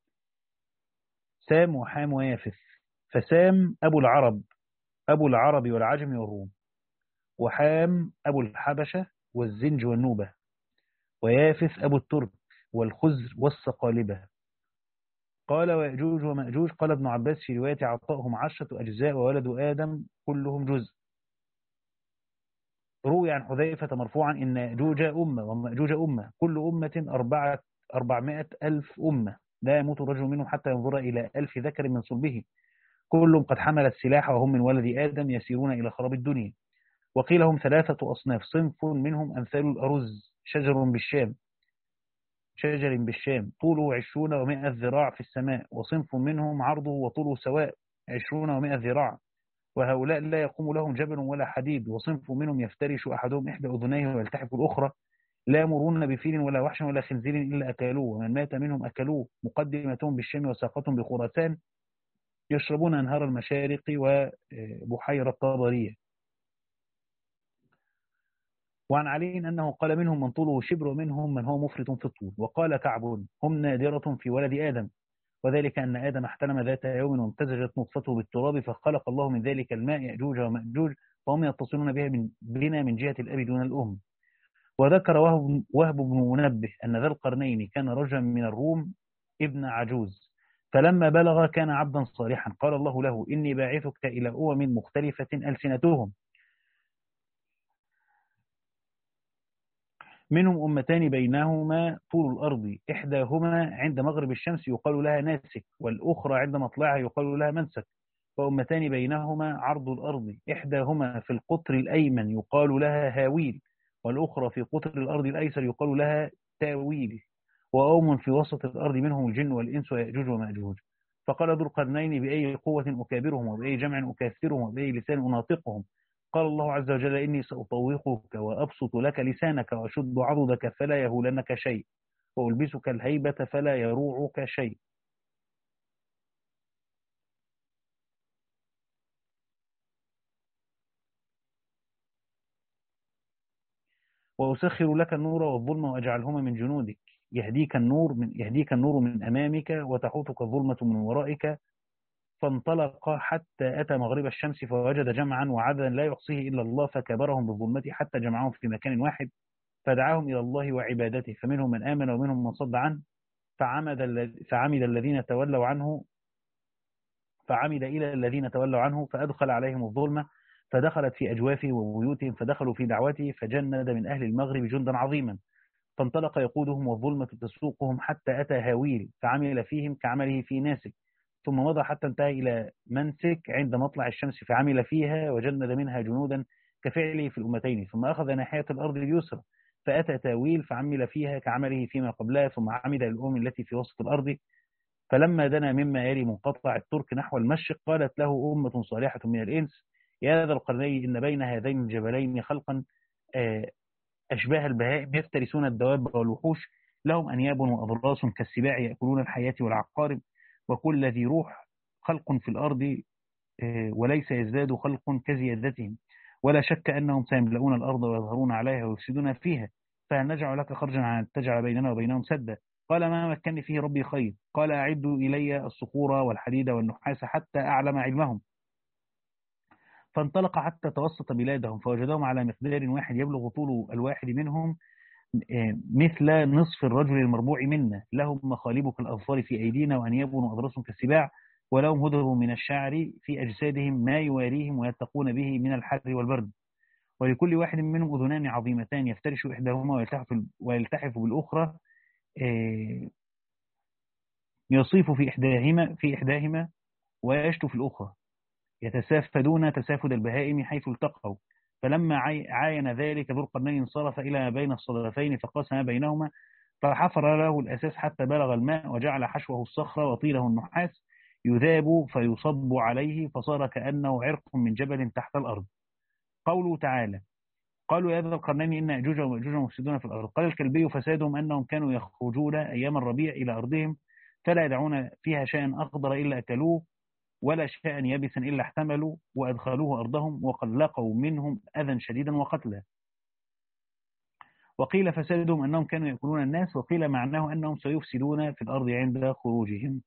سام وحام ويافث. فسام أبو العرب أبو العرب والعجم والروم، وحام أبو الحبشة والزنج والنوبة، ويافث أبو الترك والخزر والصقالبة. قال ويأجوج ومأجوج قال ابن عباس في رواية عطائهم عشرة أجزاء وولد آدم كلهم جزء. روي عن حذيفة مرفوعا إن يأجوج أمة ومأجوج أمة كل أمة أربعة أربعمائة ألف أمة لا يموت الرجل منهم حتى ينظر إلى ألف ذكر من صلبه كلهم قد حمل السلاح وهم من ولد آدم يسيرون إلى خراب الدنيا. وقيل هم ثلاثة أصناف صنف منهم أمثال الأرز شجر بالشام شجر بالشام طوله عشرون ومائة ذراع في السماء، وصنف منهم عرضه وطوله سواء عشرون ومائة ذراع، وهؤلاء لا يقوم لهم جبل ولا حديد. وصنف منهم يفترش أحدهم إحدى أذنيه ويلتحف الأخرى لا يمرون بفيل ولا وحش ولا خنزير إلا أكلوه، ومن مات منهم أكلوه. مقدمتهم بالشام وساقتهم بخراسان يشربون أنهار المشارق وبحيرة طبرية. وعن علي أنه قال منهم من طوله شبر ومنهم من هو مفرط في الطول. وقال كعب هم نادرة في ولد آدم، وذلك أن آدم احتلم ذات يوم وامتزجت نطفته بالتراب فخلق الله من ذلك الماء يأجوج ومأجوج فهم يتصلون بها من بنا من جهة الأب دون الأم. وذكر وهب, وهب بن منبه أن ذا القرنين كان رجلا من الروم ابن عجوز، فلما بلغ كان عبدا صالحا قال الله له إني باعثك إلى أمم مختلفة ألسنتهم منهم أمتان بينهما طول الأرض إحداهما عند مغرب الشمس يقال لها ناسك والأخرى عند مطلعها يقال لها منسك، وأمتان بينهما عرض الأرض إحداهما في القطر الأيمن يقال لها هاويل والأخرى في قطر الأرض الأيسر يقال لها تاويل، وقوم في وسط الأرض منهم الجن والإنس ويأجوج ومأجوج. فقال ذو القرنين بأي قوة أكابرهم وبأي جمع أكاثرهم وبأي لسان أناطقهم. قال الله عز وجل إني سأطوقك وأبسط لك لسانك وأشد عضدك فلا يهولنك شيء وألبسك الهيبة فلا يروعك شيء. وأسخر لك النور والظلم وأجعلهما من جنودك يهديك النور من يهديك النور من أمامك وتحوطك الظلمة من ورائك. فانطلق حتى أتى مغرب الشمس فوجد جمعا وعددا لا يحصيه إلا الله فكبرهم بالظلمة حتى جمعهم في مكان واحد فدعاهم إلى الله وعبادته فمنهم من آمن ومنهم من صد عنه. فعمد, فعمد الذين تولوا عنه فعمد إلى الذين تولوا عنه فأدخل عليهم الظلمة فدخلت في أجوافه وبيوتهم فدخلوا في دعوته فجند من أهل المغرب جندا عظيما فانطلق يقودهم والظلمة تسوقهم حتى أتى هاويل فعمل فيهم كعمله في ناسك ثم مضى حتى انتهى إلى منسك عند مطلع الشمس فعمل فيها وجند منها جنودا كفعله في الأمتين ثم أخذ ناحية الأرض اليسرى فأتى تاويل فعمل فيها كعمله فيما قبلها ثم عمد الأم التي في وسط الأرض فلما دنا مما يلي منقطع الترك نحو المشرق قالت له أمة صالحة من الإنس يا ذا القرنين إن بين هذين الجبلين خلقا أشباه البهائم يفترسون الدواب والوحوش لهم أنياب وأضراس كالسباع يأكلون الحياة والعقارب وكل ذي روح خلق في الأرض وليس يزداد خلق كزيادتهم ولا شك أنهم سيملؤون الأرض ويظهرون عليها ويفسدون فيها فهل نجعل لك خرجا عن أن تجعل بيننا وبينهم سدا قال ما مكنني فيه ربي خير قال أعدوا إلي الصخور والحديد والنحاس حتى أعلم علمهم. فانطلق حتى توسط بلادهم فوجدهم على مقدار واحد يبلغ طول الواحد منهم مثل نصف الرجل المربوع منا لهم مخالب كالأظفار في أيدينا وأنياب وأضراس كالسباع ولهم هدب من الشعر في أجسادهم ما يواريهم ويتقون به من الحر والبرد ولكل واحد منهم أذنان عظيمتان يفترش إحداهما ويلتحف, ويلتحف بالأخرى يصيف في إحداهما, في إحداهما ويشتو في الأخرى يتسافدون تسافد البهائم حيث التقوا. فلما عاين ذلك ذو القرنين انصرف إلى ما بين الصدفين فقسم ما بينهما فحفر له الأساس حتى بلغ الماء وجعل حشوه الصخرة وطيله النحاس يذاب فيصب عليه فصار كأنه عرق من جبل تحت الأرض. قوله تعالى قالوا يا ذا القرنين إن أجوج ومأجوج مفسدون في الأرض قال الكلبي فسادهم أنهم كانوا يخرجون أيام الربيع إلى أرضهم فلا يدعون فيها شيئا أخضر إلا أكلوه ولا شيئا يابسا إلا احتملوا وأدخلوه أرضهم وقلقوا منهم أذى شديدا وقتلا. وقيل فسادهم أنهم كانوا يأكلون الناس وقيل معناه أنهم سيفسدون في الأرض عند خروجهم.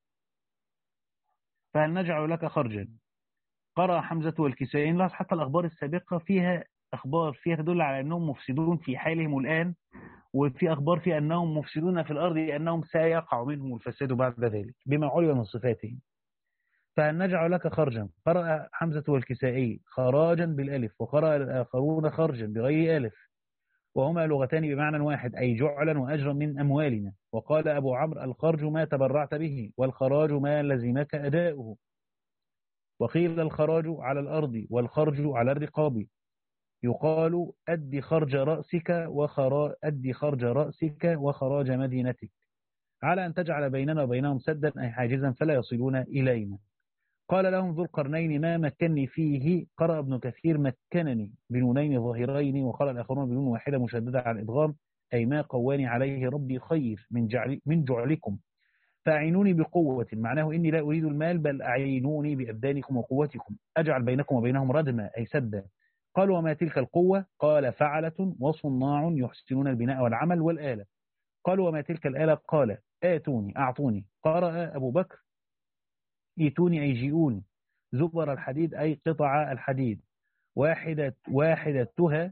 فهل نجعل لك خرجا قرأ حمزة والكسائي. لاحظ حتى الأخبار السابقة فيها أخبار فيها تدل على أنهم مفسدون في حالهم الآن وفي أخبار فيها أنهم مفسدون في الأرض لأنهم سيقع منهم الفساد بعد ذلك بما علم من صفاتهم. فهل نجعل لك خرجا قرأ حمزة والكسائي خراجا بالألف وقرأ الآخرون خرجا بغير ألف وهما لغتان بمعنى واحد أي جعلا وأجرا من أموالنا. وقال أبو عمرو الخرج ما تبرعت به والخراج ما لزمك أداؤه. وقيل الخراج على الأرض والخرج على الرقاب يقال أدي خرج رأسك وخرا أدي خرج رأسك وخراج مدينتك على أن تجعل بيننا وبينهم سدا أي حاجزا فلا يصلون إلينا. قال لهم ذو القرنين ما مكنني فيه قرأ ابن كثير مكنني بنونين ظاهرين وقرأ الآخرون بنون واحدة مشددة على الإدغام أي ما قواني عليه ربي خير من جعل من جعلكم فأعينوني بقوة معناه إني لا أريد المال بل أعينوني بأبدانكم وقوتكم أجعل بينكم وبينهم ردما أي سدا. قالوا وما تلك القوة قال فعلة وصناع يحسنون البناء والعمل والآلة. قالوا وما تلك الآلة قال آتوني أعطوني. قرأ أبو بكر ايتوني أي جيئوني زبر الحديد أي قطع الحديد واحدة واحدتها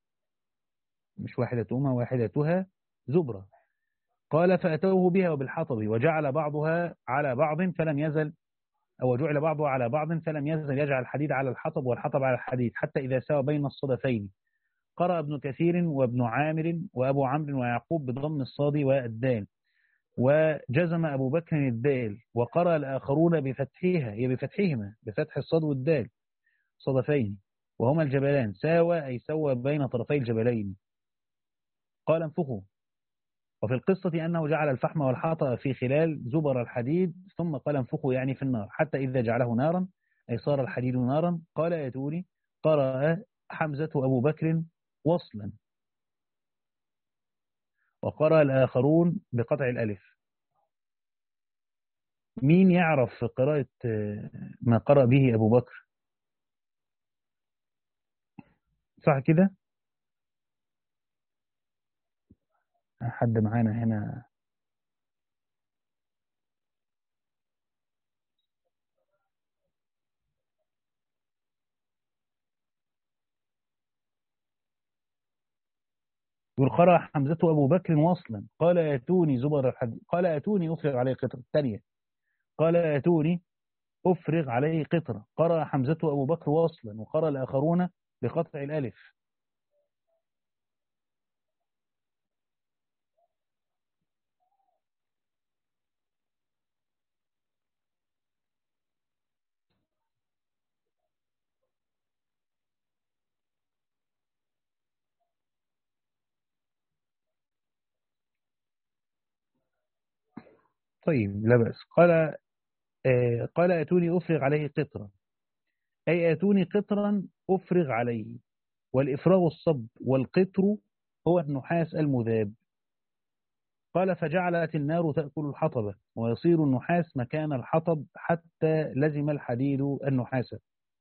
مش واحدتهما واحدتها زبرة. قال فأتوه بها وبالحطب وجعل بعضها على بعض فلم يزل أو جعل بعضها على بعض فلم يزل يجعل الحديد على الحطب والحطب على الحديد حتى إذا سوى بين الصدفين. قرأ ابن كثير وابن عامر وأبو عمرو ويعقوب بضم الصاد والدال وجزم أبو بكر الدال. وقرأ الآخرون بفتحها هي بفتحهما بفتح الصاد والدال صدفين وهما الجبلان ساوى أي سوى بين طرفي الجبلين. قال انفخوا وفي القصة أنه جعل الفحم والحطب في خلال زبر الحديد ثم قال انفخوا يعني في النار حتى إذا جعله نارا أي صار الحديد نارا قال يأتوني. قرأ حمزة أبو بكر وصلا، وقرأ الآخرون بقطع الألف. مين يعرف قراءة ما قرأ به أبو بكر؟ صح كده؟ حد معانا هنا؟ يقول قرأ حمزة أبو بكر وصلا قال آتوني زبر الحديد قال آتوني أفرغ عليه قطرة. الثانية قال آتوني أفرغ عليه قطرة. قرأ حمزة أبو بكر وصلا وقرأ الآخرون بقطع الألف. طيب لا بأس. قال آه قال آتوني أفرغ عليه قطرة أي آتوني قطرا أفرغ عليه. والإفراغ الصب، والقطر هو النحاس المذاب. قال فجعلت النار تأكل الحطب ويصير النحاس مكان الحطب حتى لزم الحديد النحاس.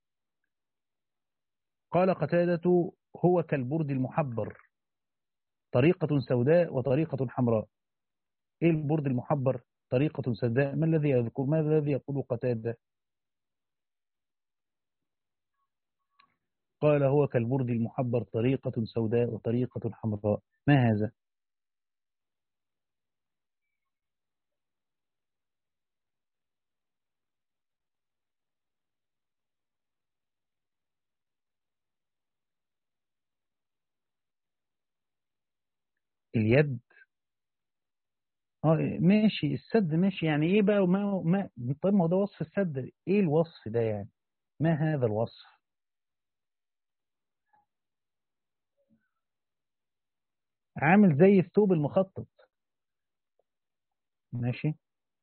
قال قتادة هو كالبرد المحبر طريقة سوداء وطريقة حمراء. إيه البرد المحبر طريقة سوداء؟ ما الذي يذكر ما الذي يقول قتادة؟ قال هو كالبرد المحبر طريقة سوداء وطريقة حمراء. ما هذا؟ اليد. اه ماشي، السد ماشي. يعني ايه بقى؟ ما ما طيب ما هو ده وصف السد. ايه الوصف ده يعني؟ ما هذا الوصف؟ عامل زي الثوب المخطط. ماشي.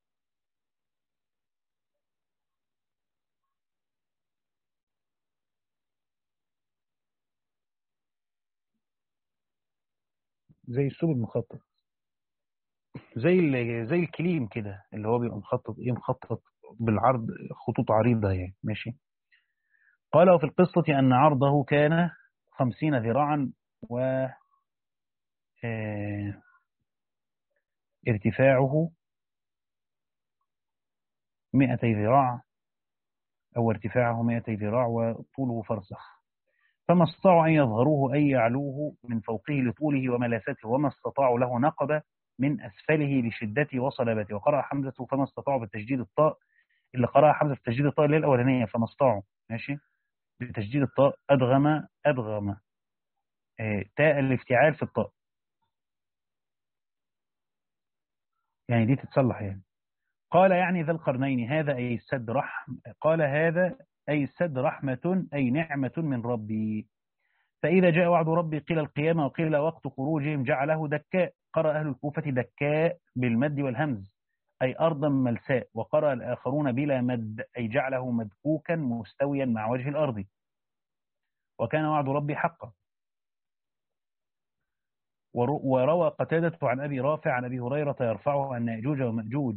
زي الثوب المخطط، زي ال- زي الكليم كده اللي هو بيبقى مخطط ايه مخطط بالعرض، خطوط عريضة يعني. ماشي. قال وفي القصة أن عرضه كان خمسين ذراعا و آه، ارتفاعه مئتي ذراع، أو ارتفاعه مئتي ذراع وطوله فرسخ. فما استطاعوا أن يظهروه أي يعلوه من فوقه لطوله وملاسته، وما استطاعوا له نقبة من أسفله لشدته وصلابته. وقرأ حمزة فما استطاعوا بتشديد الطاء، اللي قرأ حمزة بتشديد الطاء اللي هي الأولانية فما استطاعوا. ماشي. بتشديد الطاء أدغم أدغم آه، تاء الافتعال في الطاء، يعني دي تتصلح يعني. قال يعني ذا القرنين هذا أي السد رحم قال هذا أي السد رحمة أي نعمة من ربي. فإذا جاء وعد ربي قيل القيامة وقيل وقت خروجهم جعله دكاء. قرأ أهل الكوفة دكاء بالمد والهمز أي أرضا ملساء. وقرأ الآخرون بلا مد أي جعله مدكوكا مستويا مع وجه الأرض. وكان وعد ربي حقا. ورو- وروى قتادة عن أبي رافع عن أبي هريرة يرفعه أن يأجوج ومأجوج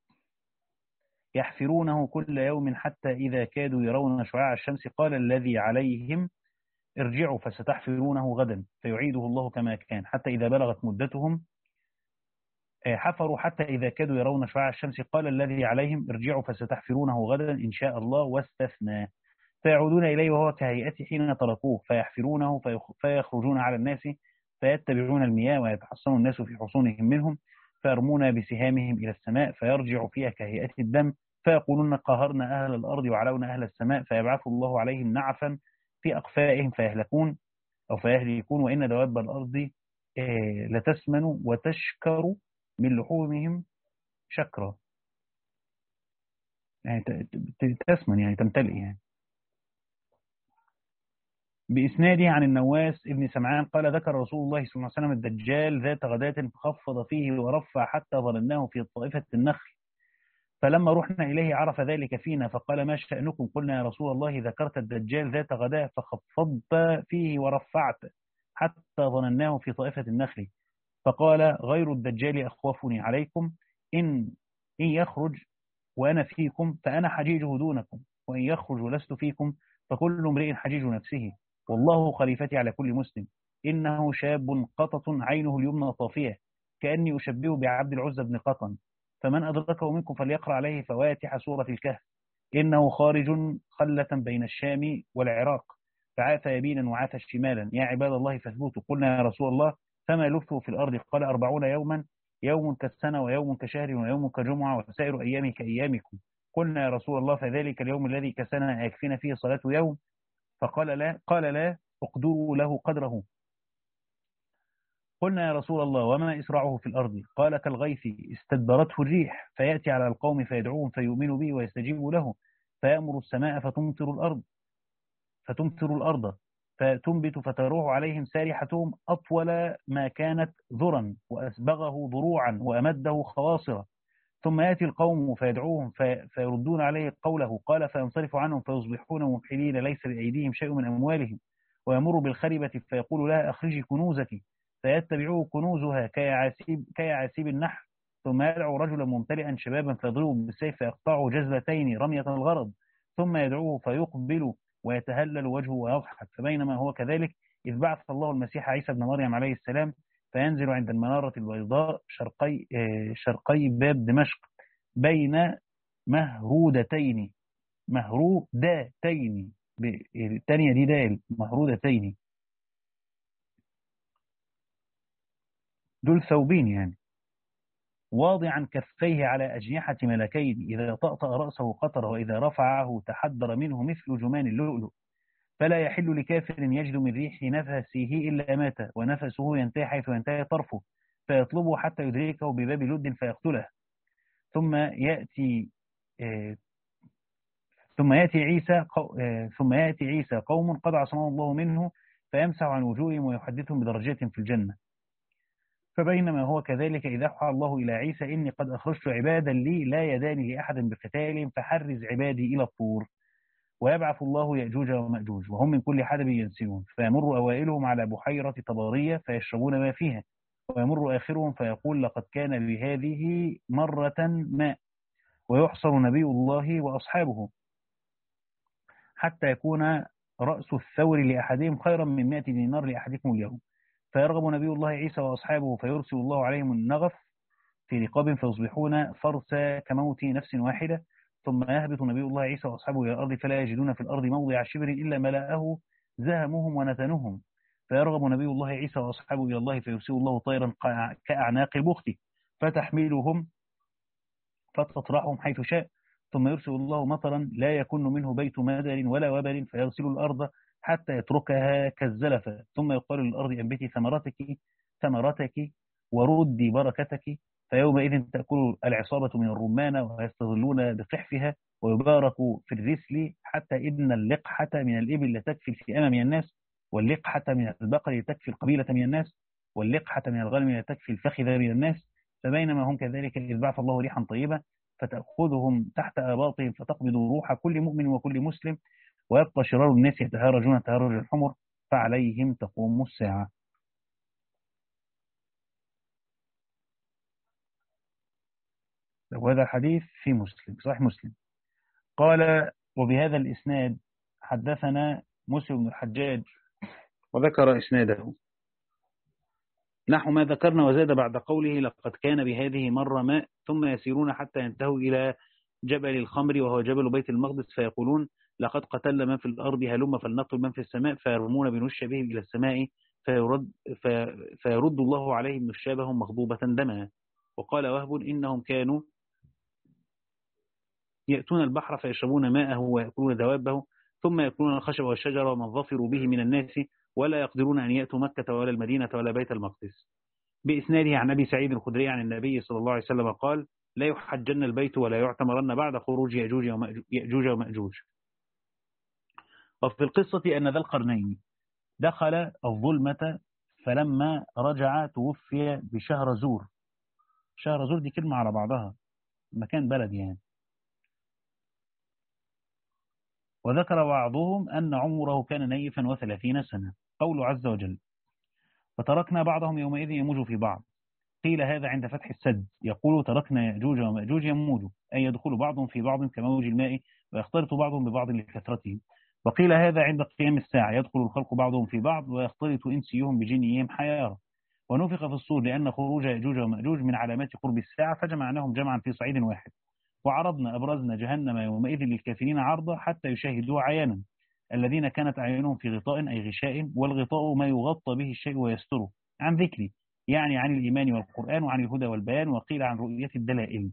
يحفرونه كل يوم حتى إذا كادوا يرون شعاع الشمس قال الذي عليهم ارجعوا فستحفرونه غدا فيعيده الله كما كان حتى إذا بلغت مدتهم آه، حفروا حتى إذا كادوا يرون شعاع الشمس قال الذي عليهم ارجعوا فستحفرونه غدا إن شاء الله واستثنى. فيعودون إليه وهو كهيئته حين تركوه فيحفرونه فيخ- فيخرجون على الناس فيتبعون المياه ويتحصن الناس في حصونهم منهم فيرمون بسهامهم إلى السماء فيرجع فيها كهيئة الدم فيقولون قهرنا أهل الأرض وعلونا أهل السماء فيبعث الله عليهم نعفا في أقفائهم فيهلكون أو فيهلكون. وإن دواب الأرض آه، لتسمن وتشكر من لحومهم شكرا، يعني ت- ت- تسمن يعني تمتلئ يعني. بإسناده عن النواس ابن سمعان قال ذكر رسول الله صلى الله عليه وسلم الدجال ذات غداة فخفض فيه ورفع حتى ظنناه في طائفة النخل، فلما رحنا إليه عرف ذلك فينا فقال ما شأنكم؟ قلنا يا رسول الله ذكرت الدجال ذات غداة فخفضت فيه ورفعت حتى ظنناه في طائفة النخل، فقال غير الدجال أخوفني عليكم، إن إن يخرج وأنا فيكم فأنا حجيجه دونكم، وإن يخرج ولست فيكم فكل امرئ حجيج نفسه، والله خليفتي على كل مسلم، إنه شاب قطط عينه اليمنى طافية كأني أشبه بعبد العزى بن قطن، فمن أدركه منكم فليقرأ عليه فواتح سورة الكهف، إنه خارج خلة بين الشام والعراق، فعاث يمينا وعاث شمالا، يا عباد الله فاثبتوا. قلنا يا رسول الله فما لبثوا في الأرض؟ قال أربعون يوما، يوم كالسنة ويوم كشهر ويوم كجمعة وسائر أيامي كأيامكم. قلنا يا رسول الله فذلك اليوم الذي كسنة يكفينا فيه صلاة يوم؟ فقال لا، قال لا اقدروا له قدره. قلنا يا رسول الله وما إسرعه في الأرض؟ قال كالغيث استدبرته الريح فيأتي على القوم فيدعوهم فيؤمنوا به ويستجيبوا له، فيأمر السماء فتمطر الأرض فتمطر الأرض فتنبت فتروح عليهم سارحتهم أطول ما كانت ذرا وأسبغه ضروعا وأمده خواصرا، ثم يأتي القوم فيدعوهم فيردون عليه قوله، قال فينصرف عنهم فيصبحون ممحلين ليس بأيديهم شيء من أموالهم، ويمر بالخربة فيقول لها أخرجي كنوزك فيتبعوه كنوزها كيعاسيب, كيعاسيب النحل، ثم يدعو رجلا ممتلئا شبابا فيضربه بالسيف فيقطعه جزلتين رمية الغرض، ثم يدعوه فيقبل ويتهلل وجهه ويضحك، فبينما هو كذلك إذ بعث الله المسيح عيسى بن مريم عليه السلام فينزل عند المنارة البيضاء شرقي, شرقي باب دمشق بين مهرودتين مهرودتين الثانية دي دال مهرودتين، دول ثوبين يعني، واضعا كفيه على أجنحة ملكين، إذا طأطأ رأسه قطر وإذا رفعه تحدر منه مثل جمان اللؤلؤ، فلا يحل لكافر يجد من ريح نفسه إلا مات، ونفسه ينتهي حيث ينتهي طرفه فيطلبه حتى يدركه بباب لد فيقتله، ثم يأتي آه ثم يأتي عيسى آه ثم يأتي عيسى قوم قد عصمه الله منه فيمسح عن وجوههم ويحدثهم بدرجات في الجنة، فبينما هو كذلك إذا أوحى الله إلى عيسى إني قد أخرجت عبادا لي لا يداني لأحد بقتال فحرز عبادي إلى الطور، ويبعث الله يأجوج ومأجوج وهم من كل حدب ينسلون، فيمر أوائلهم على بحيرة طبرية فيشربون ما فيها، ويمر آخرهم فيقول لقد كان بهذه مرة ماء، ويحصر نبي الله وأصحابه حتى يكون رأس الثور لأحدهم خيرا من مائة دينار لأحدكم اليوم، فيرغب نبي الله عيسى وأصحابه فيرسل الله عليهم النغف في رقاب فيصبحون فرسا كموت نفس واحدة، ثم يهبط نبي الله عيسى وأصحابه إلى الأرض فلا يجدون في الأرض موضع شبر إلا ملأه زهمهم ونتنهم، فيرغب نبي الله عيسى وأصحابه إلى الله فيرسل الله طيرا كأعناق البخت فتحملهم فتطرحهم حيث شاء، ثم يرسل الله مطرا لا يكون منه بيت مادر ولا وبر فيغسل الأرض حتى يتركها كالزلفة، ثم يقال للأرض أنبتي ثمرتك ثمرتك وردي بركتك، فيومئذ تأكل العصابة من الرمان ويستظلون بقحفها ويبارك في الرسل، حتى إن اللقحة من الإبل لتكفي الفئام من الناس، واللقحة من البقر لتكفي القبيلة من الناس، واللقحة من الغنم لتكفي الفخذ من الناس، فبينما هم كذلك إذ بعث الله ريحا طيبة فتأخذهم تحت آباطهم فتقبض روح كل مؤمن وكل مسلم، ويبقى شرار الناس يتهارجون تهارج الحمر فعليهم تقوم الساعة. وهذا حديث في مسلم صحيح مسلم. قال وبهذا الإسناد حدثنا مسلم بن الحجاج وذكر إسناده نحو ما ذكرنا، وزاد بعد قوله لقد كان بهذه مرة ماء، ثم يسيرون حتى ينتهوا إلى جبل الخمر وهو جبل بيت المقدس فيقولون لقد قتلنا من في الأرض هلم فلنقتل من في السماء، فيرمون بنشابهم إلى السماء فيرد, في فيرد الله عليهم نشابهم مغضوبة دما. وقال وهب إنهم كانوا يأتون البحر فيشربون ماءه ويأكلون دوابه، ثم يأكلون الخشب والشجر ومن ظفروا به من الناس، ولا يقدرون أن يأتوا مكة ولا المدينة ولا بيت المقدس. بإسناده عن أبي سعيد الخدري عن النبي صلى الله عليه وسلم قال لا يحجن البيت ولا يعتمرن بعد خروج يأجوج ومأجوج. وفي القصة أن ذا القرنين دخل الظلمة فلما رجع توفي بشهر زور. شهر زور دي كلمة على بعضها، مكان بلد يعني. وذكر بعضهم أن عمره كان نيفا وثلاثين سنة. قول عز وجل: فتركنا بعضهم يومئذ يموج في بعض. قيل هذا عند فتح السد، يقول تركنا يأجوج ومأجوج يموج، أي يدخل بعضهم في بعض كموج الماء ويختلط بعضهم ببعض لكثرتهم. وقيل هذا عند قيام الساعة، يدخل الخلق بعضهم في بعض ويختلط إنسيهم بجنيهم حيارى. ونفخ في الصور لأن خروج يأجوج ومأجوج من علامات قرب الساعة، فجمعناهم جمعا في صعيد واحد. وعرضنا أبرزنا جهنم يومئذ للكافرين عرضا حتى يشاهدوها عيانا. الذين كانت أعينهم في غطاء أي غشاء، والغطاء ما يغطى به الشيء ويستره عن ذكري، يعني عن الإيمان والقرآن وعن الهدى والبيان، وقيل عن رؤية الدلائل.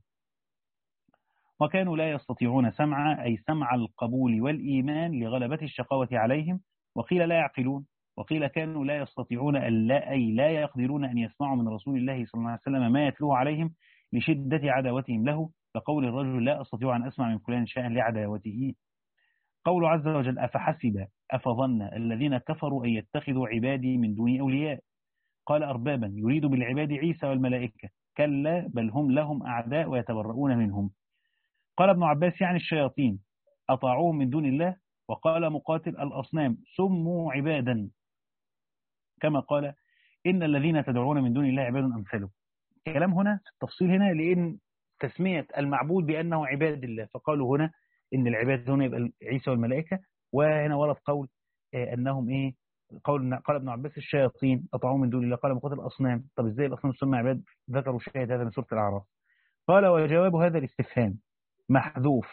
وكانوا لا يستطيعون سمع أي سمع القبول والإيمان لغلبة الشقاوة عليهم، وقيل لا يعقلون، وقيل كانوا لا يستطيعون ألا أي لا يقدرون أن يسمعوا من رسول الله صلى الله عليه وسلم ما يتلوه عليهم لشدة عداوتهم له، فقول الرجل لا أستطيع أن أسمع من فلان شيئا لعداوته. قول عز وجل: أفحسب أفظن الذين كفروا أن يتخذوا عبادي من دون أولياء. قال أربابا يريد بالعباد عيسى والملائكة، كلا بل هم لهم أعداء ويتبرؤون منهم. قال ابن عباس يعني الشياطين أطاعوهم من دون الله. وقال مقاتل: الأصنام سموا عبادا، كما قال: إن الذين تدعون من دون الله عباد أمثله. كلام هنا التفصيل هنا لأن تسمية المعبود بأنه عباد الله، فقالوا هنا إن العباد هنا يبقى عيسى والملائكة. وهنا ورد قول آه أنهم إيه، قول قال ابن عباس الشياطين أطاعوهم من دون الله. قال مقاتل الأصنام. طب إزاي الأصنام تسمى عباد؟ ذكروا شاهد هذا من سورة الأعراف. قال: وجواب هذا الاستفهام محذوف.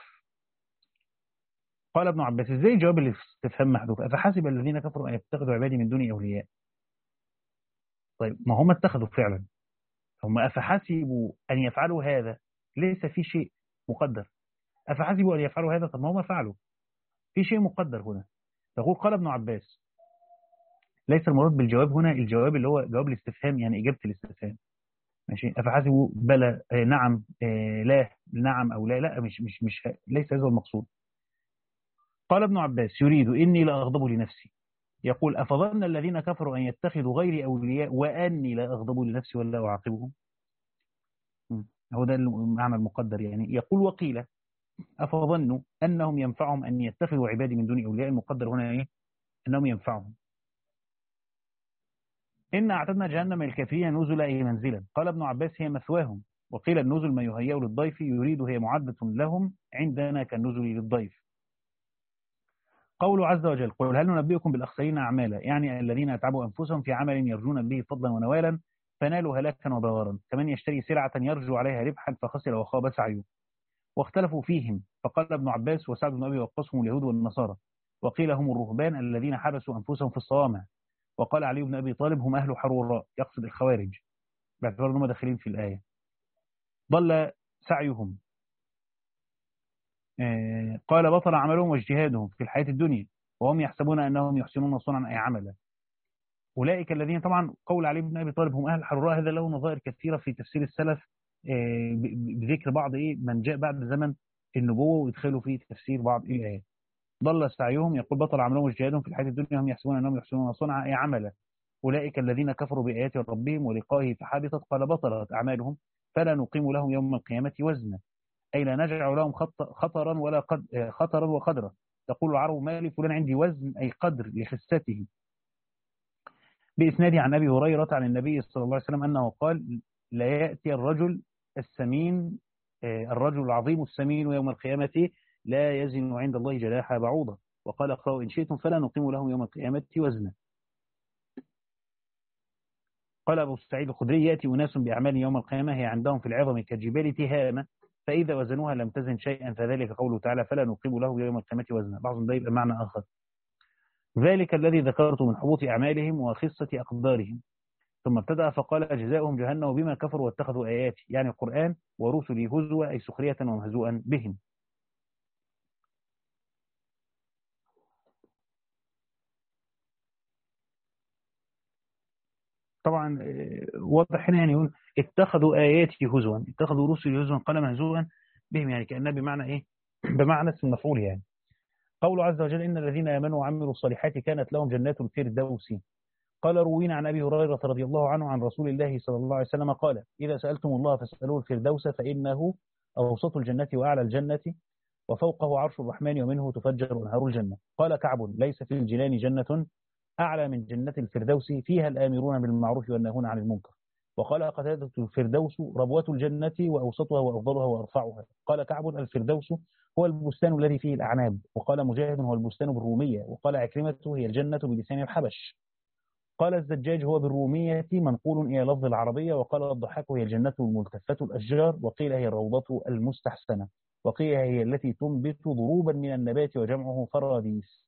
قال ابن عباس: ازاي جواب الاستفهام محذوف؟ افحسب الذين كفروا ان يتخذوا عبادي من دوني اولياء. طيب ما هم اتخذوا فعلا، هم افحسبوا ان يفعلوا هذا، ليس في شيء مقدر. افحسبوا ان يفعلوا هذا، طب ما هم فعلوا، في شيء مقدر هنا. يقول قال ابن عباس: ليس المراد بالجواب هنا الجواب اللي هو جواب الاستفهام، يعني اجابه الاستفهام. ماشي، افحسبوا بلى آه نعم آه لا نعم او لا لا مش مش مش ليس هذا المقصود. قال ابن عباس: يريد إني لا أغضب لنفسي. يقول: أفظن الذين كفروا أن يتخذوا غيري أولياء وأني لا أغضب لنفسي ولا أعاقبهم. هو ده المعنى المقدر يعني. يقول: وقيل: أفظنوا أنهم ينفعهم أن يتخذوا عبادي من دون أولياء. المقدر هنا إيه؟ أنهم ينفعهم. إن أعتدنا جهنم الكافرين نزلا أي منزلا. قال ابن عباس: هي مثواهم. وقيل: النزل ما يهيأ للضيف، يريد هي معدة لهم عندنا كالنزل للضيف. قوله عز وجل: قل هل ننبئكم بالأخسرين أعمالا، يعني الذين أتعبوا أنفسهم في عمل يرجون به فضلا ونوالا فنالوا هلاكا وبوارا، كمن يشتري سلعة يرجو عليها ربحا فخسر وخاب سعيه. واختلفوا فيهم، فقال ابن عباس وسعد بن أبي وقاص هم اليهود والنصارى، وقيل هم الرهبان الذين حبسوا أنفسهم في الصوامع. وقال علي بن أبي طالب هم أهل حروراء، يقصد الخوارج باعتبار أنهم داخلين في الآية. ضل سعيهم. قال: بطل عملهم واجتهادهم في الحياة الدنيا وهم يحسبون أنهم يحسنون صنعا أي عملا. أولئك الذين، طبعا قول علي بن أبي طالب هم أهل حروراء، هذا له نظائر كثيرة في تفسير السلف بذكر بعض إيه من جاء بعد زمن النبوة ويدخلوا في تفسير بعض الآيات. ضل سعيهم، يقول: بطل عملهم واجتهادهم في الحياة الدنيا وهم يحسبون أنهم يحسنون صنعا أي عملا. أولئك الذين كفروا بآيات ربهم ولقائه فحبطت. قال: بطلت أعمالهم فلا نقيم لهم يوم القيامة وزنا، أي لا نجعل لهم خطرا ولا قد خطرا وقدرا. تقول العرب: ما لفلان عندي وزن أي قدر لخسته. بإسناد عن أبي هريرة عن النبي صلى الله عليه وسلم أنه قال: لا يأتي الرجل السمين الرجل العظيم السمين يوم القيامة لا يزن عند الله جناح بعوضة. وقال: اقرأوا إن شئتم فلا نقيم لهم يوم القيامة وزنا. قال أبو سعيد الخدري: يأتي أناس بأعمال يوم القيامة هي عندهم في العظم كالجبال تهامة، فإذا وزنوها لم تزن شيئا، فذلك قوله تعالى: فلا نقيم له يوم القيامة وزنا. بعضهم ده يبقى معنى آخر: ذلك الذي ذكرت من حبوط أعمالهم وخصة أقدارهم. ثم ابتدأ فقال: جزاؤهم جهنم بما كفروا واتخذوا آياتي، يعني القرآن، ورسلي هزوا أي سخرية ومهزوءا بهم. طبعا واضح هنا يعني يقول: اتخذوا آياتي هزوا، اتخذوا رسلي هزوا، قال مهزوءا بهم، يعني كأنها بمعنى إيه؟ بمعنى اسم المفعول يعني. قول عز وجل إن الذين آمنوا وعملوا الصالحات كانت لهم جنات الفردوس. قال روينا عن أبي هريرة رضي الله عنه عن رسول الله صلى الله عليه وسلم قال إذا سألتم الله فاسألوه الفردوس فإنه أوسط الجنة وأعلى الجنة وفوقه عرش الرحمن ومنه تفجر أنهار الجنة. قال كعب ليس في الجنان جنة أعلى من جنة الفردوس فيها الآمرون بالمعروف والناهون عن المنكر. وقال قتادة الفردوس ربوة الجنة وأوسطها وأفضلها وأرفعها. قال كعب الفردوس هو البستان الذي فيه الأعناب. وقال مجاهد هو البستان بالرومية. وقال عكرمة هي الجنة بلسان الحبش. قال الزجاج هو بالرومية منقول إلى لفظ العربية. وقال الضحاك هي الجنة الملتفة الأشجار. وقيل هي الروضة المستحسنة. وقيل هي التي تنبت ضروبا من النبات وجمعه فراديس.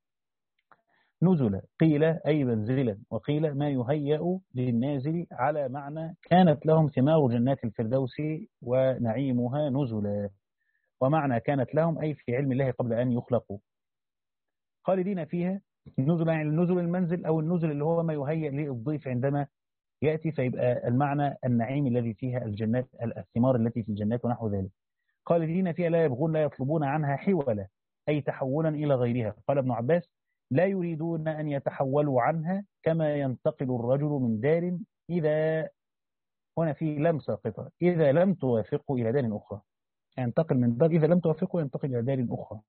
نزلا قيل أي منزلا. وقيل ما يهيأ للنازل على معنى كانت لهم ثمار جنات الفردوس ونعيمها نزلا. ومعنى كانت لهم أي في علم الله قبل أن يخلقوا خالدين فيها. النزل يعني النزل المنزل أو النزل اللي هو ما يهيأ للضيف عندما يأتي، فيبقى المعنى النعيم الذي فيها الجنات الثمار التي في الجنات ونحو ذلك. خالدين فيها لا يبغون لا يطلبون عنها حولا أي تحولا إلى غيرها. قال ابن عباس لا يريدون أن يتحولوا عنها كما ينتقل الرجل من دار إذا هنا في لم ساقطة إذا لم توافقه إلى دار أخرى. ينتقل من دار إذا لم توافقه ينتقل إلى دار أخرى.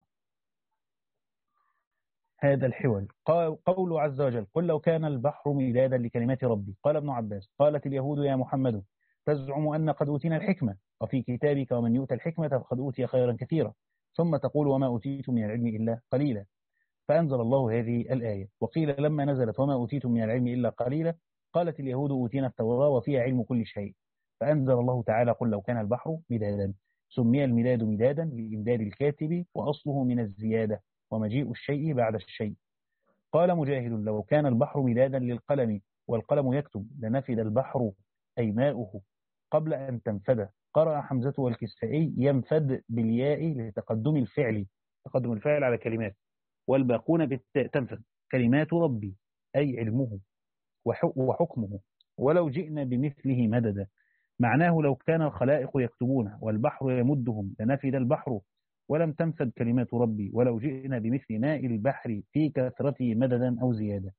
هذا الحول. قول عز وجل قل لو كان البحر مدادا لكلمات ربي. قال ابن عباس قالت اليهود يا محمد تزعم أن قد أوتينا الحكمة وفي كتابك ومن يؤتى الحكمة فقد أوتي خيرا كثيرا ثم تقول وما أوتيتم من العلم إلا قليلا. فأنزل الله هذه الآية. وقيل لما نزلت وما أوتيتم من العلم إلا قليلا قالت اليهود أوتينا التوراة وفيها علم كل شيء. فأنزل الله تعالى قل لو كان البحر مدادا. سمي المداد مدادا لإمداد الكاتب وأصله من الزيادة ومجيء الشيء بعد الشيء. قال مجاهد لو كان البحر مدادا للقلم والقلم يكتب لنفد البحر أي ماؤه قبل أن تنفد. قرأ حمزة والكسائي ينفد بالياء لتقدم الفعل تقدم الفعل على كلمات والباقون بالتاء تنفد. كلمات ربي أي علمه وحكمه ولو جئنا بمثله مددا. معناه لو كان الخلائق يكتبون والبحر يمدهم لنفد البحر ولم تنفد كلمات ربي ولو جئنا بمثل ماء البحر في كثرته مددا أو زيادة.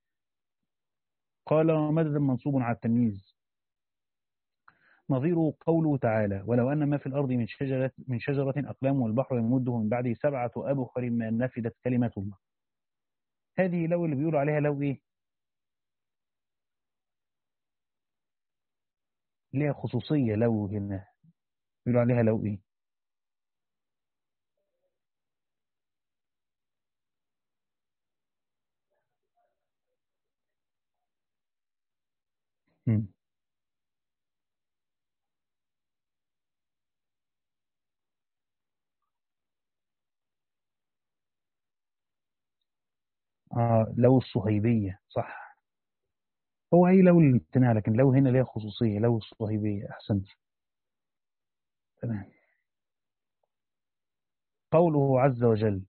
قال مددا منصوب على التمييز نظير قوله تعالى ولو أن ما في الأرض من شجرة, من شجرة أقلام والبحر يمده من بعده سبعة أبخر ما نفدت كلمات الله. هذه لو اللي بيقولوا عليها لو إيه ليها خصوصية. لو هنا بيقولوا عليها لو إيه م. آه لو الصهيبية صح. هو هي لو الامتناع لكن لو هنا ليها خصوصية. لو الصهيبية أحسنت تمام. قوله عز وجل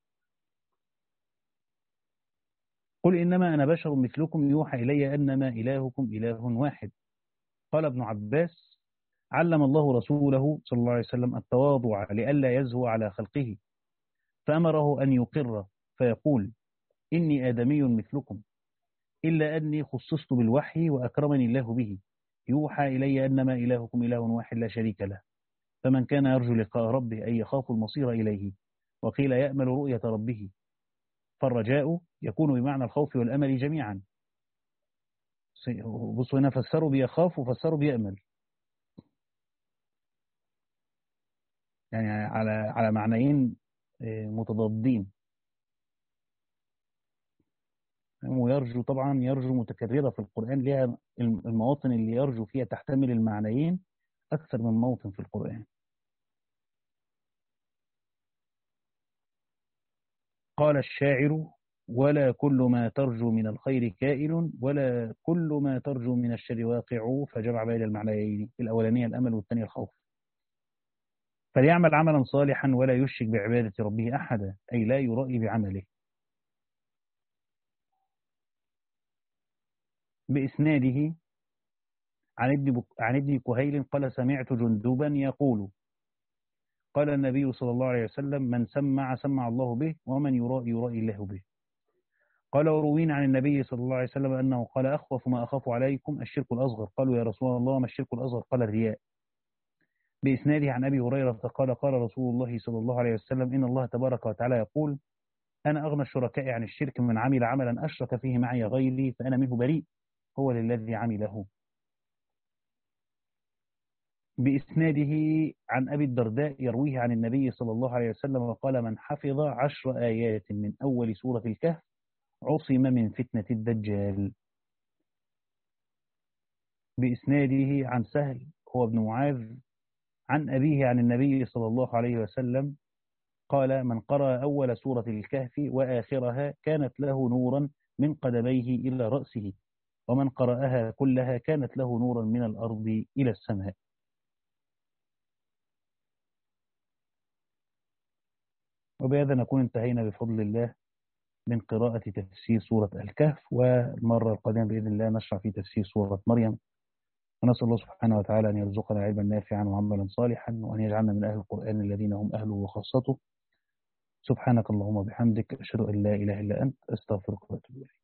قل إنما أنا بشر مثلكم يوحى إلي أنما إلهكم إله واحد. قال ابن عباس علم الله رسوله صلى الله عليه وسلم التواضع لئلا يزهو على خلقه فأمره أن يقر فيقول إني آدمي مثلكم إلا أني خصصت بالوحي وأكرمني الله به يوحى إلي أنما إلهكم إله واحد لا شريك له فمن كان يرجو لقاء ربه أي يخاف المصير إليه. وقيل يأمل رؤية ربه فالرجاء يكون بمعنى الخوف والأمل جميعا. بصوا هنا فسروا بيخاف وفسروا بيأمل يعني على على معنيين متضادين. ويرجو طبعا يرجو متكررة في القرآن لها المواطن اللي يرجو فيها تحتمل المعنيين أكثر من موطن في القرآن. قال الشاعر ولا كل ما ترجو من الخير كائن ولا كل ما ترجو من الشر واقع. فجمع بين المعنيين الأولانية الأمل والثانية الخوف. فليعمل عملا صالحا ولا يشرك بعبادة ربه أحدا أي لا يرائي بعمله. بإسناده عن ابن عن ابن كهيل قال سمعت جندبا يقول قال النبي صلى الله عليه وسلم: من سمع سمع الله به، ومن يرائي يرائي الله به. قال: وروينا عن النبي صلى الله عليه وسلم أنه قال: أخوف ما أخاف عليكم الشرك الأصغر. قالوا: يا رسول الله ما الشرك الأصغر؟ قال: الرياء. بإسناده عن أبي هريرة قال: قال رسول الله صلى الله عليه وسلم: إن الله تبارك وتعالى يقول: أنا أغنى الشركاء عن الشرك، من عمل عملا أشرك فيه معي غيري فأنا منه بريء، هو للذي عمله. بإسناده عن أبي الدرداء يرويه عن النبي صلى الله عليه وسلم قال: من حفظ عشر آيات من أول سورة الكهف عصم من فتنة الدجال. بإسناده عن سهل هو ابن معاذ عن أبيه عن النبي صلى الله عليه وسلم قال: من قرأ أول سورة الكهف وآخرها كانت له نورا من قدميه إلى رأسه، ومن قرأها كلها كانت له نورا من الأرض إلى السماء. وبهذا نكون انتهينا بفضل الله من قراءة تفسير سورة الكهف، والمرة القادمة بإذن الله نشرع في تفسير سورة مريم. ونسأل الله سبحانه وتعالى أن يرزقنا علما نافعا وعملا صالحا، وأن يجعلنا من أهل القرآن الذين هم أهله وخاصته. سبحانك اللهم وبحمدك، أشهد أن لا إله إلا أنت، أستغفرك وأتوب إليك.